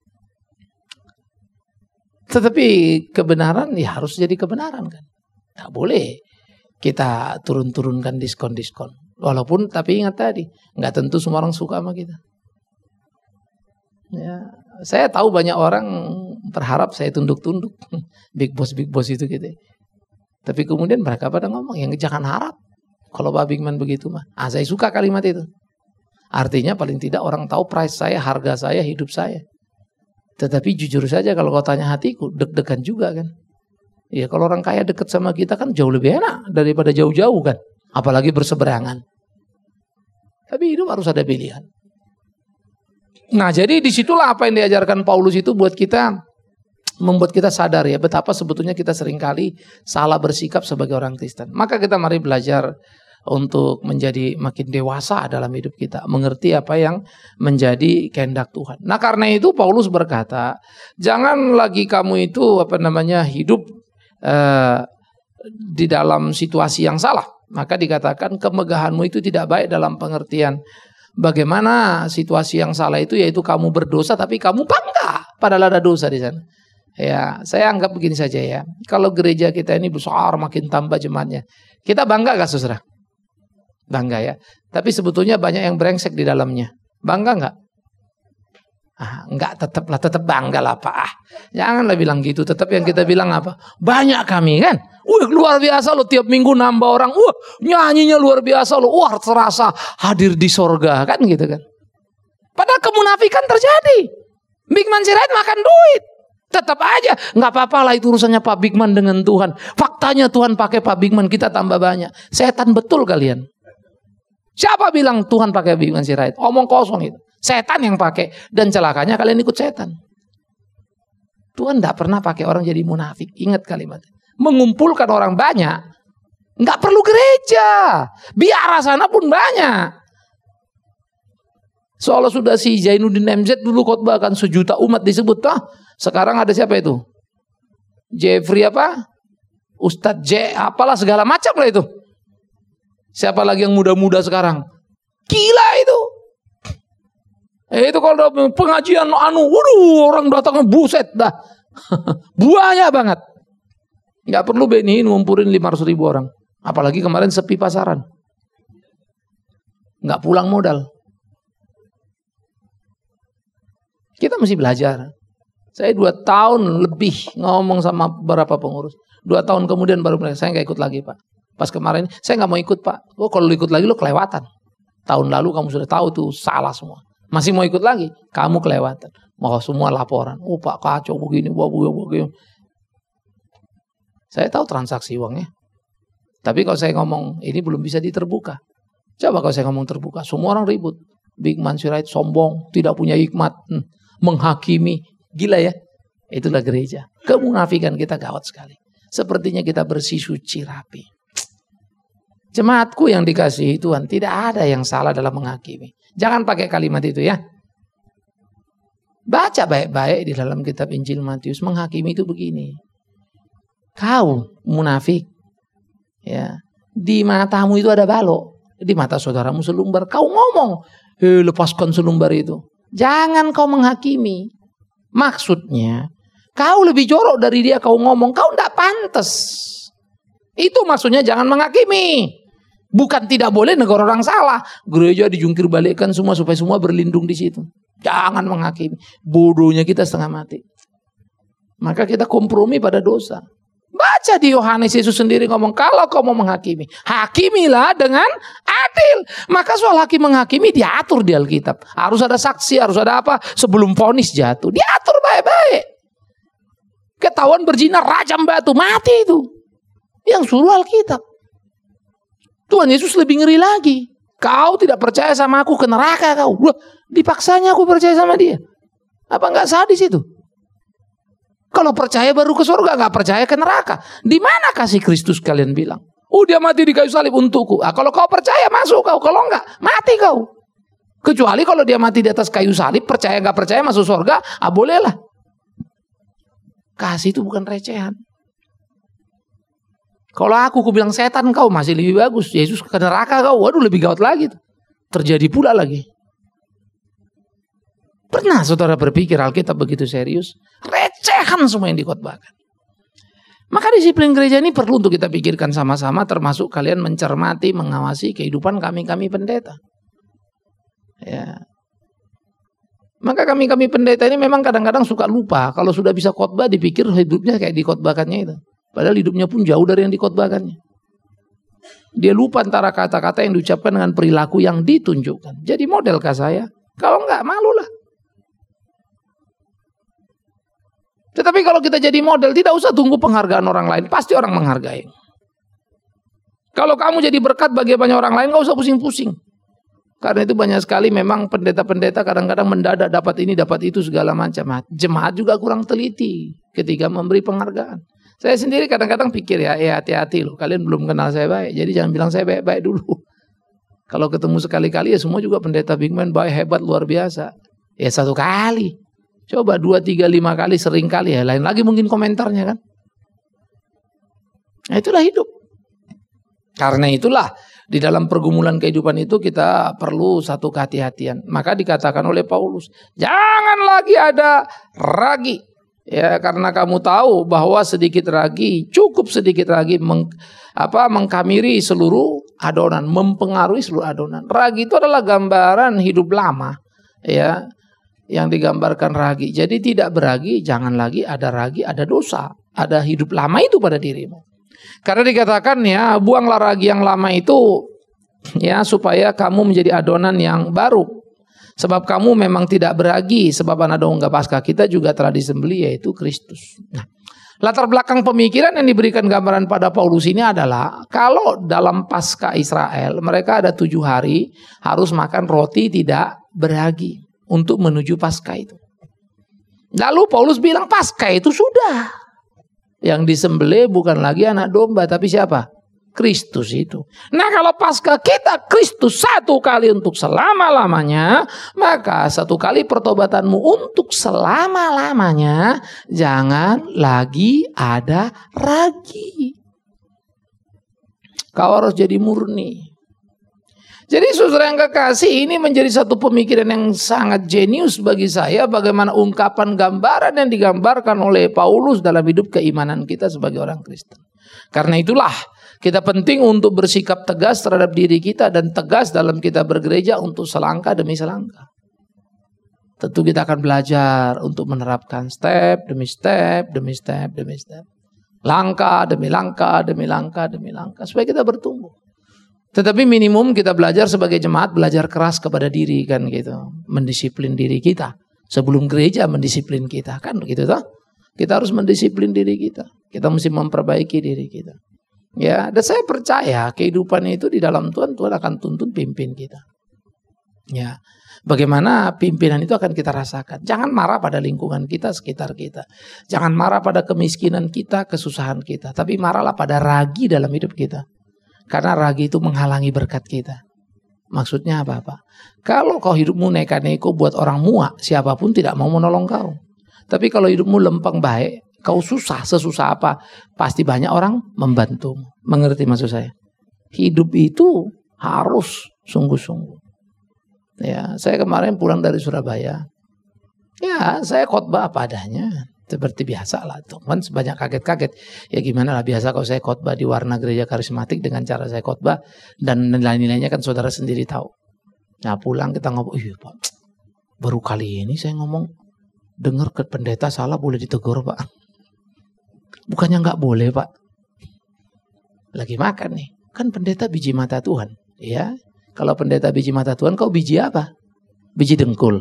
Speaker 1: Tetapi kebenaran ya harus jadi kebenaran kan. Tidak boleh kita turun-turunkan diskon-diskon. Walaupun tapi ingat tadi, nggak tentu semua orang suka sama kita. Ya, saya tahu banyak orang berharap saya tunduk-tunduk, big boss big boss itu gitu. Tapi kemudian mereka pada ngomong, yang jangan harap kalau Pak Bigman begitu mah. Ah, saya suka kalimat itu. Artinya paling tidak orang tahu price saya, harga saya, hidup saya. Tetapi jujur saja kalau kau tanya hatiku, deg-degan juga kan. Ya kalau orang kaya dekat sama kita kan jauh lebih enak daripada jauh-jauh kan. Apalagi berseberangan. Tapi hidup harus ada pilihan. Nah jadi disitulah apa yang diajarkan Paulus itu buat kita, membuat kita sadar ya betapa sebetulnya kita seringkali salah bersikap sebagai orang Kristen. Maka kita mari belajar untuk menjadi makin dewasa dalam hidup kita. Mengerti apa yang menjadi kehendak Tuhan. Nah karena itu Paulus berkata, jangan lagi kamu itu apa namanya hidup uh, di dalam situasi yang salah. Maka dikatakan kemegahanmu itu tidak baik dalam pengertian bagaimana situasi yang salah itu, yaitu kamu berdosa tapi kamu bangga padahal ada dosa di sana. Ya, saya anggap begini saja ya. Kalau gereja kita ini besar, makin tambah jemaatnya, kita bangga gak saudara? Bangga ya. Tapi sebetulnya banyak yang brengsek di dalamnya. Bangga gak? Ah, enggak, tetaplah, tetap bangga lah Pak. Ah, janganlah bilang gitu. Tetap yang kita bilang apa? Banyak kami kan. Wah luar biasa loh, tiap minggu nambah orang. Wah nyanyinya luar biasa loh. Wah terasa hadir di sorga kan gitu kan. Padahal kemunafikan terjadi. Bigman Sirait makan duit. Tetap aja nggak apa-apa lah, itu urusannya Pak Bigman dengan Tuhan. Faktanya Tuhan pakai Pak Bigman, kita tambah banyak. Setan betul kalian. Siapa bilang Tuhan pakai Bigman Sirait? Omong kosong itu. Setan yang pakai, dan celakanya kalian ikut setan. Tuhan tidak pernah pakai orang jadi munafik. Ingat kalimatnya. Mengumpulkan orang banyak, nggak perlu gereja. Biara sana pun banyak. Soalnya sudah si Zainuddin M Z dulu khotbah kan sejuta umat disebut toh. Sekarang ada siapa itu? Jeffrey apa? Ustadz J apalah segala macam lah itu. Siapa lagi yang muda-muda sekarang? Gila itu. Eh itu kalau pengajian anu, waduh orang datangnya buset dah. Buahnya banget. Gak perlu Beni ngumpulin lima ratus ribu orang. Apalagi kemarin sepi pasaran. Gak pulang modal. Kita mesti belajar. Saya dua tahun lebih ngomong sama beberapa pengurus. Dua tahun kemudian baru mereka, saya nggak ikut lagi Pak. Pas kemarin, saya nggak mau ikut Pak. Oh kalau lu ikut lagi lu kelewatan. Tahun lalu kamu sudah tahu tuh salah semua. Masih mau ikut lagi, kamu kelewatan. Mau semua laporan. Oh Pak kacau begini, begini, begini. Saya tahu transaksi uangnya. Tapi kalau saya ngomong ini belum bisa diterbuka. Coba kalau saya ngomong terbuka, semua orang ribut. Big Man Sirait sombong, tidak punya hikmat, hmm, menghakimi. Gila ya, itulah gereja. Kemunafikan kita gawat sekali. Sepertinya kita bersih suci rapi. Jemaatku yang dikasihi Tuhan, tidak ada yang salah dalam menghakimi. Jangan pakai kalimat itu ya. Baca baik-baik di dalam kitab Injil Matius, menghakimi itu begini. Kau munafik, ya, di matamu itu ada balok, di mata saudaramu selumbar. Kau ngomong, eh, lepaskan selumbar itu. Jangan kau menghakimi. Maksudnya, kau lebih jorok dari dia, kau ngomong, kau tidak pantas. Itu maksudnya jangan menghakimi. Bukan tidak boleh negara orang salah. Gereja dijungkir balikkan semua supaya semua berlindung di situ. Jangan menghakimi. Bodohnya kita setengah mati. Maka kita kompromi pada dosa. Baca di Yohanes, Yesus sendiri ngomong, kalau kau mau menghakimi, hakimilah dengan adil. Maka soal hakim menghakimi diatur di Alkitab. Harus ada saksi, harus ada apa sebelum vonis jatuh. Diatur baik-baik. Ketahuan berzina, rajam batu, mati itu. Yang suruh Alkitab. Tuhan Yesus lebih ngeri lagi. Kau tidak percaya sama aku, ke neraka kau. Wah, dipaksanya aku percaya sama dia. Apa enggak sadis itu? Kalau percaya baru ke surga, nggak percaya ke neraka. Di mana kasih Kristus kalian bilang? Oh dia mati di kayu salib untukku. Ah, kalau kau percaya masuk kau, kalau nggak mati kau. Kecuali kalau dia mati di atas kayu salib, percaya nggak percaya masuk surga, ah bolehlah. Kasih itu bukan recehan. Kalau aku, aku bilang setan kau masih lebih bagus. Yesus ke neraka kau, waduh lebih gawat lagi. Terjadi pula lagi. Pernah saudara berpikir Alkitab begitu serius? Recehan semua yang dikhotbahkan. Maka disiplin gereja ini perlu untuk kita pikirkan sama-sama, termasuk kalian mencermati, mengawasi kehidupan kami-kami pendeta. Ya. Maka kami-kami pendeta ini memang kadang-kadang suka lupa. Kalau sudah bisa khotbah dipikir hidupnya kayak dikhotbahkannya itu. Padahal hidupnya pun jauh dari yang dikhotbahkannya. Dia lupa antara kata-kata yang diucapkan dengan perilaku yang ditunjukkan. Jadi modelkah saya? Kalau enggak, malulah. Tetapi kalau kita jadi model, tidak usah tunggu penghargaan orang lain. Pasti orang menghargai. Kalau kamu jadi berkat bagi banyak orang lain, gak usah pusing-pusing. Karena itu banyak sekali memang pendeta-pendeta kadang-kadang mendadak dapat ini, dapat itu segala macam. Jemaat juga kurang teliti ketika memberi penghargaan. Saya sendiri kadang-kadang pikir ya, eh hati-hati loh. Kalian belum kenal saya baik, jadi jangan bilang saya baik-baik dulu. Kalau ketemu sekali-kali ya semua juga pendeta Big Man baik, hebat, luar biasa. Ya satu kali. Coba dua, tiga, lima kali, sering kali ya. Lain lagi mungkin komentarnya kan. Nah itulah hidup. Karena itulah di dalam pergumulan kehidupan itu kita perlu satu kehati-hatian. Maka dikatakan oleh Paulus, jangan lagi ada ragi. Ya karena kamu tahu bahwa sedikit ragi, cukup sedikit ragi meng, apa, mengkamiri seluruh adonan, mempengaruhi seluruh adonan. Ragi itu adalah gambaran hidup lama. Ya. Yang digambarkan ragi. Jadi tidak beragi, jangan lagi ada ragi, ada dosa, ada hidup lama itu pada dirimu. Karena dikatakan ya, buanglah ragi yang lama itu ya supaya kamu menjadi adonan yang baru. Sebab kamu memang tidak beragi, sebab anak domba Paskah kita juga telah disembelih, yaitu Kristus. Nah, latar belakang pemikiran yang diberikan gambaran pada Paulus ini adalah kalau dalam Paskah Israel mereka ada tujuh hari harus makan roti tidak beragi. Untuk menuju Paskah itu. Lalu Paulus bilang Paskah itu sudah. Yang disembelih bukan lagi anak domba, tapi siapa? Kristus itu. Nah kalau Paskah kita Kristus satu kali untuk selama-lamanya, maka satu kali pertobatanmu untuk selama-lamanya, jangan lagi ada ragi. Kau harus jadi murni. Jadi saudara yang kekasih, ini menjadi satu pemikiran yang sangat jenius bagi saya. Bagaimana ungkapan gambaran yang digambarkan oleh Paulus dalam hidup keimanan kita sebagai orang Kristen. Karena itulah kita penting untuk bersikap tegas terhadap diri kita dan tegas dalam kita bergereja untuk selangkah demi selangkah. tentu kita akan belajar untuk menerapkan step demi step, demi step, demi step. Langkah demi langkah, demi langkah, demi langkah. Supaya kita bertumbuh. Tetapi minimum kita belajar sebagai jemaat, belajar keras kepada diri kan gitu. Mendisiplin diri kita. Sebelum gereja mendisiplin kita kan gitu toh. Kita harus mendisiplin diri kita. Kita mesti memperbaiki diri kita. Ya, dan saya percaya kehidupan itu di dalam Tuhan, Tuhan akan tuntun pimpin kita. Ya, bagaimana pimpinan itu akan kita rasakan. Jangan marah pada lingkungan kita, sekitar kita. Jangan marah pada kemiskinan kita, kesusahan kita. Tapi marahlah pada ragi dalam hidup kita. Karena ragi itu menghalangi berkat kita. Maksudnya apa-apa? Kalau kau hidupmu neka-neko buat orang muak, siapapun tidak mau menolong kau. Tapi kalau hidupmu lempeng baik, kau susah, sesusah apa, pasti banyak orang membantu. Mengerti maksud saya? Hidup itu harus sungguh-sungguh. Ya, saya kemarin pulang dari Surabaya. Ya, saya khotbah apa adanya. Seperti biasa lah. Teman sebanyak kaget-kaget. Ya gimana lah, biasa kalau saya khotbah di warna gereja karismatik dengan cara saya khotbah. Dan nilai-nilainya kan saudara sendiri tahu. Nah pulang kita ngobrol, iya Pak, baru kali ini saya ngomong, dengar ke pendeta salah boleh ditegur Pak. Bukannya nggak boleh Pak. Lagi makan nih. Kan pendeta biji mata Tuhan. Ya. Kalau pendeta biji mata Tuhan, kau biji apa? Biji dengkul.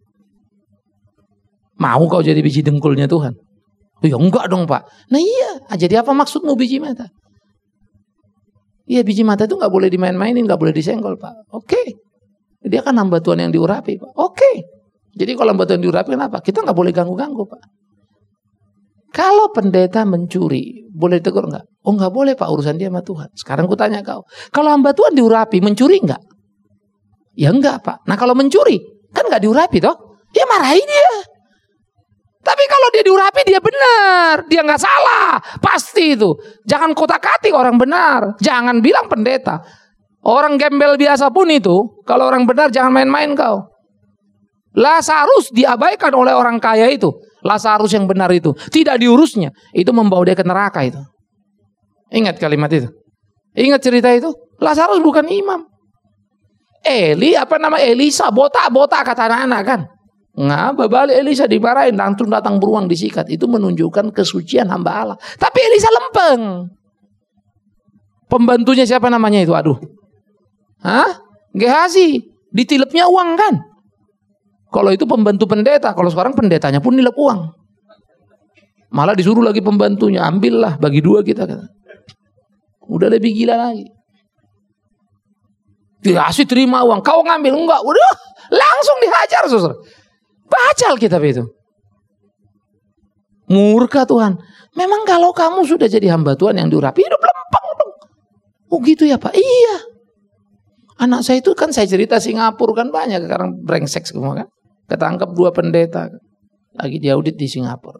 Speaker 1: Mau kau jadi biji dengkulnya Tuhan? Ya enggak dong Pak. Nah iya. Jadi apa maksudmu biji mata? Iya, biji mata itu nggak boleh dimain-mainin, nggak boleh disenggol Pak. Oke. Dia kan hamba Tuhan yang diurapi Pak. Oke. Jadi kalau hamba Tuhan diurapi kenapa? Kita nggak boleh ganggu-ganggu Pak. Kalau pendeta mencuri, boleh ditegur enggak? Oh enggak boleh Pak, urusan dia sama Tuhan. Sekarang ku tanya kau, kalau hamba Tuhan diurapi, mencuri enggak? Ya enggak Pak. Nah kalau mencuri, kan enggak diurapi toh? Ya marahin dia. Tapi kalau dia diurapi, dia benar. Dia enggak salah. Pasti itu. Jangan kotak-katik orang benar. Jangan bilang pendeta. Orang gembel biasa pun itu, kalau orang benar jangan main-main kau. Lazarus diabaikan oleh orang kaya itu. Lazarus yang benar itu tidak diurusnya, itu membawa dia ke neraka itu. Ingat kalimat itu. Ingat cerita itu. Lazarus bukan imam. Eli apa nama Elisa botak-botak kata anak-anak kan. Ngapa balik Elisa dimarahin, langsung datang beruang disikat. Itu menunjukkan kesucian hamba Allah. Tapi Elisa lempeng. Pembantunya siapa namanya itu? Aduh. Hah? Gehazi. Ditilepnya uang kan? Kalau itu pembantu pendeta, kalau sekarang pendetanya pun nilep uang. Malah disuruh lagi pembantunya, ambillah bagi dua kita. Udah lebih gila lagi. Dikasih terima uang, kau ngambil enggak? Udah langsung dihajar saudara. Bacal kitab itu. Murka Tuhan. Memang kalau kamu sudah jadi hamba Tuhan yang diurapi, hidup lempeng dong. Oh gitu ya Pak? Iya. Anak saya itu kan saya cerita Singapura kan banyak sekarang brengsek semua kan. Ketangkep dua pendeta lagi diaudit di Singapura.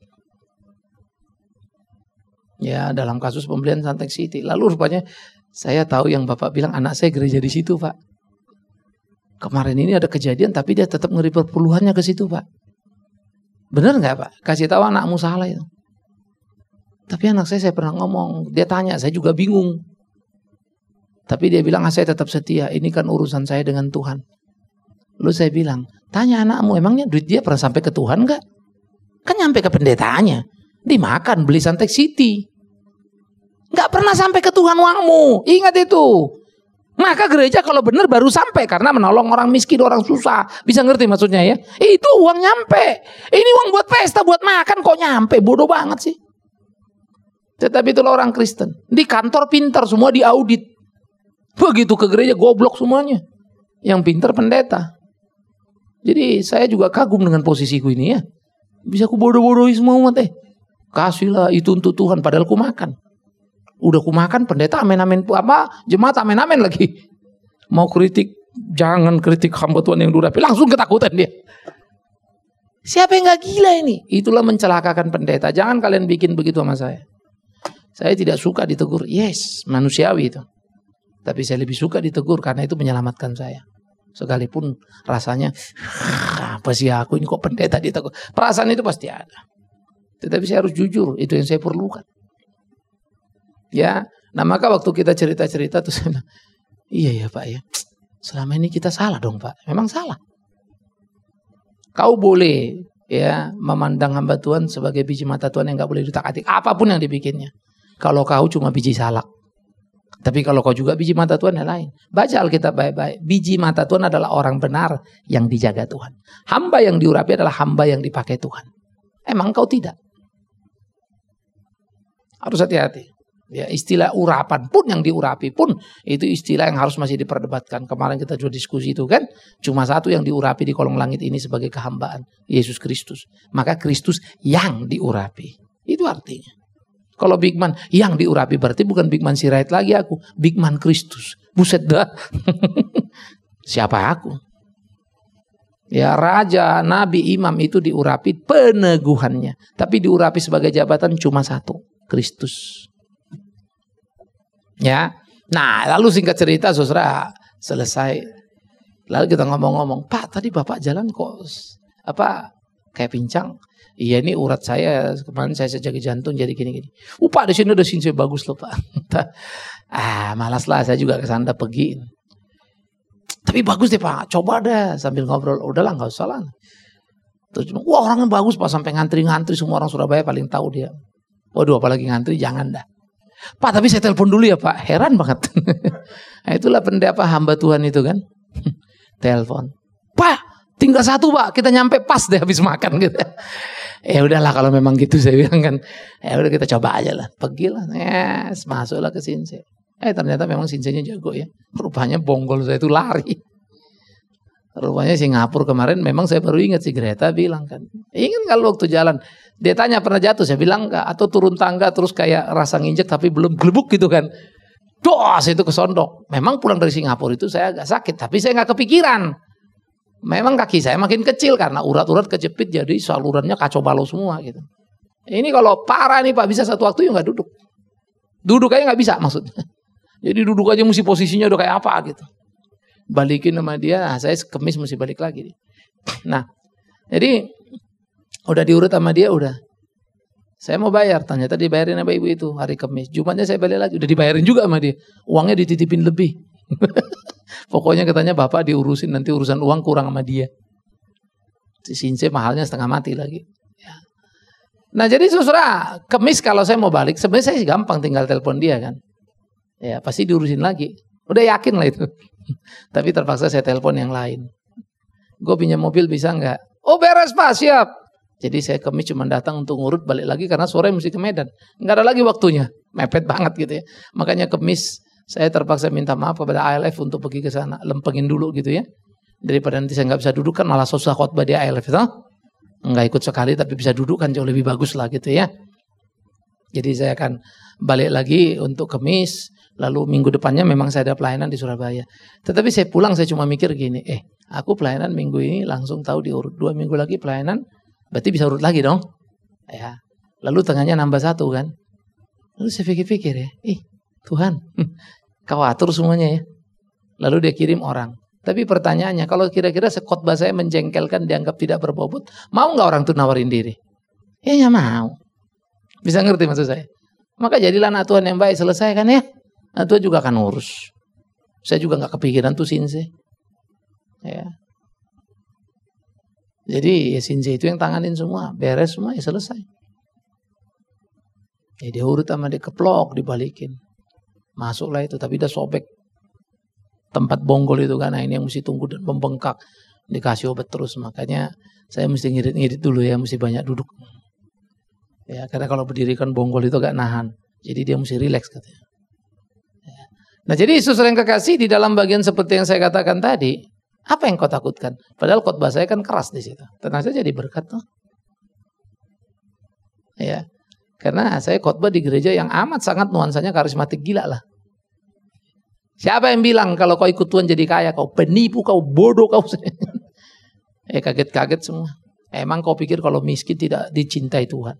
Speaker 1: Ya dalam kasus pembelian Suntec City. Lalu rupanya saya tahu yang Bapak bilang anak saya gereja di situ Pak. Kemarin ini ada kejadian tapi dia tetap ngeri perpuluhannya ke situ Pak. Benar nggak Pak? Kasih tahu anakmu salah itu. Tapi anak saya saya pernah ngomong, dia tanya, saya juga bingung. Tapi dia bilang, ah, saya tetap setia. Ini kan urusan saya dengan Tuhan. Lalu saya bilang, tanya anakmu, emangnya duit dia pernah sampai ke Tuhan nggak? Kan nyampe ke pendetanya. Dimakan, beli Suntec City. Nggak pernah sampai ke Tuhan uangmu. Ingat itu. Maka gereja kalau benar baru sampai. Karena menolong orang miskin, orang susah. Bisa ngerti maksudnya ya? Itu uang nyampe. Ini uang buat pesta, buat makan kok nyampe. Bodoh banget sih. Tetapi itulah orang Kristen. Di kantor pintar, semua diaudit. Begitu ke gereja goblok semuanya. Yang pintar pendeta. Jadi saya juga kagum dengan posisiku ini ya. Bisa ku bodoh-bodohi semua umat eh. Kasihlah itu untuk Tuhan padahal ku makan. Udah ku makan pendeta amin-amin apa jemaat amin-amin lagi. Mau kritik jangan kritik hamba Tuhan yang durapi, langsung ketakutan dia. Siapa yang gak gila ini? Itulah mencelakakan pendeta. Jangan kalian bikin begitu sama saya. Saya tidak suka ditegur. Yes, manusiawi itu. Tapi saya lebih suka ditegur karena itu menyelamatkan saya. Sekalipun rasanya, apa sih aku ini kok pendeta ditegur. Perasaan itu pasti ada. Tetapi saya harus jujur, itu yang saya perlukan. Ya, nah maka waktu kita cerita-cerita tuh saya bilang, iya ya Pak ya, selama ini kita salah dong Pak. Memang salah. Kau boleh ya memandang hamba Tuhan sebagai biji mata Tuhan yang nggak boleh diutak-atik. Apapun yang dibikinnya. Kalau kau cuma biji salak. Tapi kalau kau juga biji mata Tuhan yang lain. Baca Alkitab baik-baik. Biji mata Tuhan adalah orang benar yang dijaga Tuhan. Hamba yang diurapi adalah hamba yang dipakai Tuhan. Emang kau tidak? Harus hati-hati. Ya, istilah urapan pun yang diurapi pun itu istilah yang harus masih diperdebatkan. Kemarin kita juga diskusi itu kan. Cuma satu yang diurapi di kolong langit ini sebagai kehambaan. Yesus Kristus. Maka Kristus yang diurapi. Itu artinya. Kalau Big Man yang diurapi berarti bukan Big Man Sirait lagi aku. Big Man Kristus. Buset dah. Siapa aku? Ya raja, nabi, imam itu diurapi peneguhannya. Tapi diurapi sebagai jabatan cuma satu. Kristus. Ya, nah lalu singkat cerita saudara selesai. Lalu kita ngomong-ngomong, Pak tadi Bapak jalan kok apa kayak pincang. Iya ini urat saya kemarin saya sejak jantung jadi gini-gini. Uh Pak di sini udah sinse bagus loh Pak. ah malas lah saya juga kesana pergi. Tapi bagus deh Pak, coba deh sambil ngobrol. Udahlah nggak usah lah. Terus wah orangnya bagus Pak sampai ngantri-ngantri semua orang Surabaya paling tahu dia. Waduh apalagi ngantri jangan dah. Pak tapi saya telepon dulu ya Pak. Heran banget. Nah, itulah pendapa hamba Tuhan itu kan. Telepon. Pak tinggal satu Pak. Kita nyampe pas deh habis makan gitu. Ya udahlah kalau memang gitu saya bilang kan. Ya udah kita coba aja lah. Pergilah. Yes, masuklah ke Sinse. Eh ternyata memang Sinsenya jago ya. Rupanya bonggol saya itu lari. Rupanya Singapura kemarin memang saya baru ingat si Greta bilang kan. Ingat kalau waktu jalan. Dia tanya pernah jatuh, saya bilang enggak. Atau turun tangga terus kayak rasa nginjek tapi belum gelebuk gitu kan. Dos itu kesondok. Memang pulang dari Singapura itu saya agak sakit. Tapi saya gak kepikiran. Memang kaki saya makin kecil karena urat-urat kejepit. Jadi salurannya kacau balau semua gitu. Ini kalau parah nih Pak bisa satu waktu ya gak duduk. Duduk aja gak bisa maksudnya. Jadi duduk aja mesti posisinya udah kayak apa gitu. Balikin sama dia, nah saya kemis mesti balik lagi. Nah jadi udah diurut sama dia udah. Saya mau bayar, ternyata dibayarin sama ibu itu hari Kamis. Jumatnya saya balik lagi, udah dibayarin juga sama dia. Uangnya dititipin lebih. Pokoknya katanya bapak diurusin nanti urusan uang kurang sama dia. Si Sinse mahalnya setengah mati lagi. Ya. Nah jadi saudara, Kamis kalau saya mau balik, sebenarnya saya gampang tinggal telepon dia kan. Ya pasti diurusin lagi. Udah yakin lah itu. Tapi terpaksa saya telepon yang lain. Gue pinjam mobil bisa nggak? Oh beres Pak, siap. Jadi saya Kamis cuma datang untuk ngurut balik lagi karena sore mesti ke Medan. Nggak ada lagi waktunya. Mepet banget gitu ya. Makanya Kamis saya terpaksa minta maaf kepada A L F untuk pergi ke sana. Lempengin dulu gitu ya. Daripada nanti saya nggak bisa duduk kan malah susah khotbah di A L F itu. Nggak ikut sekali tapi bisa duduk kan jauh lebih bagus lah gitu ya. Jadi saya akan balik lagi untuk Kamis. Lalu minggu depannya memang saya ada pelayanan di Surabaya. Tetapi saya pulang saya cuma mikir gini. Eh aku pelayanan minggu ini langsung tahu diurut. Dua minggu lagi pelayanan. Berarti bisa urut lagi dong. Ya. Lalu tengahnya nambah satu kan. Lalu saya pikir-pikir ya. Ih Tuhan. Kau atur semuanya ya. Lalu dia kirim orang. Tapi pertanyaannya. Kalau kira-kira khotbah saya menjengkelkan. Dianggap tidak berbobot. Mau gak orang itu nawarin diri? Ya ya mau. Bisa ngerti maksud saya. Maka jadilah anak Tuhan yang baik. Selesai kan ya. Anak Tuhan juga akan urus. Saya juga gak kepikiran tuh Sinse. Ya. Jadi ya Sinse itu yang tanganin semua. Beres semua ya selesai. Ya dia urut sama dia keplok dibalikin. Masuklah itu tapi udah sobek. Tempat bonggol itu kan. Nah ini yang mesti tunggu dan membengkak. Dikasih obat terus. Makanya saya mesti ngirit-ngirit dulu ya. Mesti banyak duduk. Ya karena kalau berdiri kan bonggol itu gak nahan. Jadi dia mesti rileks katanya. Ya. Nah jadi saudara yang kekasih di dalam bagian seperti yang saya katakan tadi. Apa yang kau takutkan? Padahal khotbah saya kan keras di situ. Tenang saja jadi berkat tuh. Ya. Karena saya khotbah di gereja yang amat sangat nuansanya karismatik gila lah. Siapa yang bilang kalau kau ikut Tuhan jadi kaya, kau penipu, kau bodoh, kau eh kaget-kaget semua. Emang kau pikir kalau miskin tidak dicintai Tuhan?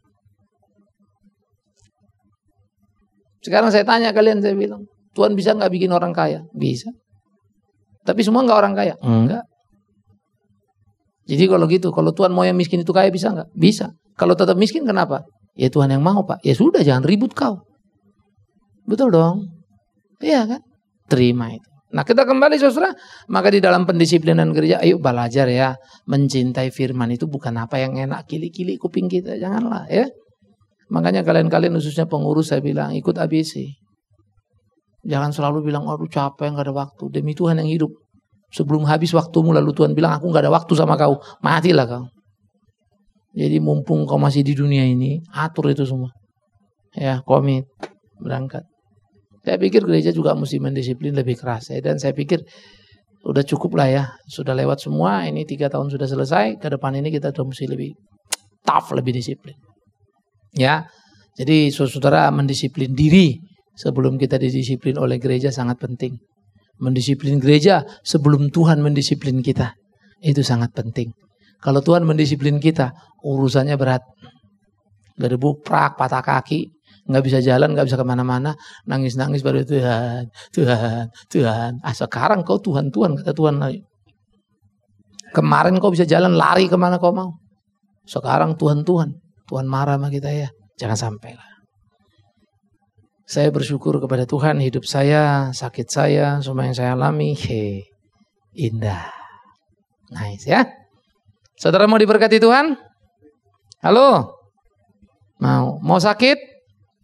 Speaker 1: Sekarang saya tanya kalian, saya bilang, Tuhan bisa nggak bikin orang kaya? Bisa. Tapi semua nggak orang kaya? Enggak. Jadi kalau gitu, kalau Tuhan mau yang miskin itu kaya bisa nggak? Bisa. Kalau tetap miskin kenapa? Ya Tuhan yang mau Pak. Ya sudah jangan ribut kau. Betul dong. Iya kan? Terima itu. Nah kita kembali saudara, maka di dalam pendisiplinan gereja, ayo belajar ya, mencintai firman itu bukan apa yang enak, kili-kili kuping kita, janganlah ya. Makanya kalian-kalian khususnya pengurus saya bilang, ikut A B C. Jangan selalu bilang, aduh capek, gak ada waktu. Demi Tuhan yang hidup. Sebelum habis waktumu lalu Tuhan bilang, aku gak ada waktu sama kau, matilah kau. Jadi mumpung kau masih di dunia ini, atur itu semua. Ya, komit, berangkat. Saya pikir gereja juga mesti mendisiplin lebih keras ya. Dan saya pikir udah cukup lah ya. Sudah lewat semua, ini tiga tahun sudah selesai. Ke depan ini kita udah mesti lebih tough, lebih disiplin. Ya, jadi saudara mendisiplin diri sebelum kita didisiplin oleh gereja sangat penting. Mendisiplin gereja sebelum Tuhan mendisiplin kita. Itu sangat penting. Kalau Tuhan mendisiplin kita, urusannya berat. Gak ada buprak, patah kaki. Nggak bisa jalan, nggak bisa kemana-mana, nangis-nangis baru Tuhan, Tuhan, Tuhan. Ah sekarang kau Tuhan, Tuhan kata Tuhan lagi. Kemarin kau bisa jalan lari kemana kau mau. Sekarang Tuhan, Tuhan, Tuhan marah sama kita ya. Jangan sampai lah. Saya bersyukur kepada Tuhan, hidup saya, sakit saya, semua yang saya alami, he, indah, nice ya. Saudara mau diberkati Tuhan? Halo, mau, mau sakit?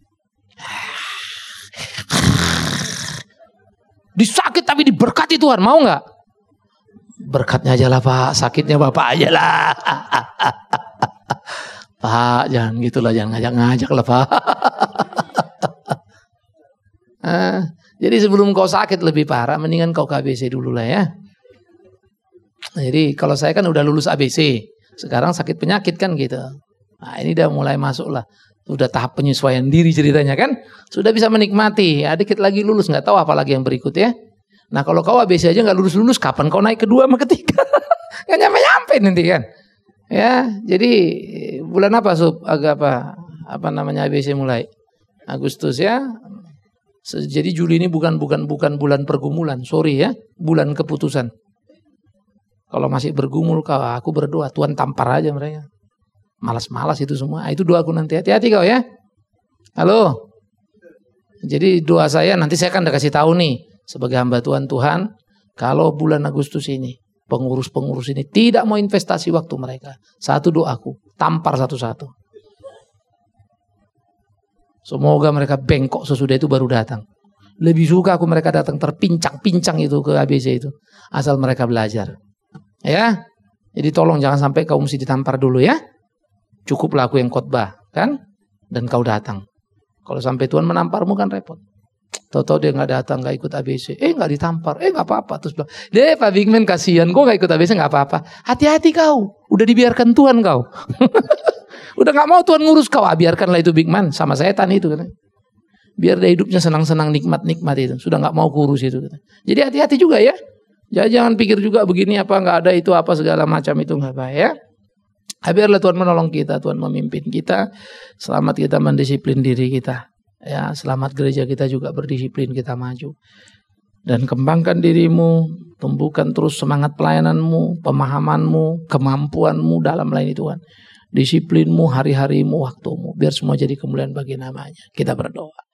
Speaker 1: Disakit tapi diberkati Tuhan, mau nggak? Berkatnya aja lah Pak, sakitnya Bapak aja lah. Pak, jangan gitulah, jangan ngajak-ngajak lah Pak. Nah, jadi sebelum kau sakit lebih parah, mendingan kau ke A B C dulu lah ya. Jadi kalau saya kan udah lulus A B C, sekarang sakit penyakit kan gitu. Nah ini udah mulai masuk lah. Sudah tahap penyesuaian diri ceritanya kan. Sudah bisa menikmati. Ya, dikit lagi lulus. Gak tahu apa lagi yang berikut ya. Nah kalau kau A B C aja gak lulus-lulus. Kapan kau naik kedua sama ketiga? Gak nyampe-nyampe nanti kan. Ya. Jadi bulan apa Sub? Agak apa? Apa namanya A B C mulai? Agustus ya. Jadi Juli ini bukan bukan bukan bulan pergumulan. Sorry ya. Bulan keputusan. Kalau masih bergumul kau, aku berdoa. Tuhan tampar aja mereka. Malas-malas itu semua. Itu doaku nanti. Hati-hati kau ya. Halo. Jadi doa saya nanti saya akan kasih tahu nih. Sebagai hamba Tuhan Tuhan. Kalau bulan Agustus ini. Pengurus-pengurus ini tidak mau investasi waktu mereka. Satu doaku. Tampar satu-satu. Semoga mereka bengkok sesudah itu baru datang. Lebih suka aku mereka datang terpincang-pincang itu ke A B C itu. Asal mereka belajar. Ya. Jadi tolong jangan sampai kau mesti ditampar dulu ya. Cukuplah aku yang khotbah, kan? Dan kau datang. Kalau sampai Tuhan menamparmu kan repot. Tahu-tahu dia nggak datang, nggak ikut A B C. Eh nggak ditampar, eh nggak apa-apa. Terus bilang, deh Pak Bigman kasihan, gue nggak ikut A B C nggak apa-apa. Hati-hati kau, udah dibiarkan Tuhan kau. Udah nggak mau Tuhan ngurus kau, ah, biarkanlah itu Bigman sama setan itu. Kan? Biar dia hidupnya senang-senang nikmat-nikmat itu. Sudah nggak mau kurus itu. Kan? Jadi hati-hati juga ya. Jangan, jangan pikir juga begini apa nggak ada itu apa segala macam itu nggak baik ya. Biarlah Tuhan menolong kita, Tuhan memimpin kita, selamat kita mendisiplin diri kita, ya selamat gereja kita juga berdisiplin kita maju dan kembangkan dirimu, tumbuhkan terus semangat pelayananmu, pemahamanmu, kemampuanmu dalam melayani Tuhan, disiplinmu, hari-harimu, waktumu, biar semua jadi kemuliaan bagi namanya. Kita berdoa.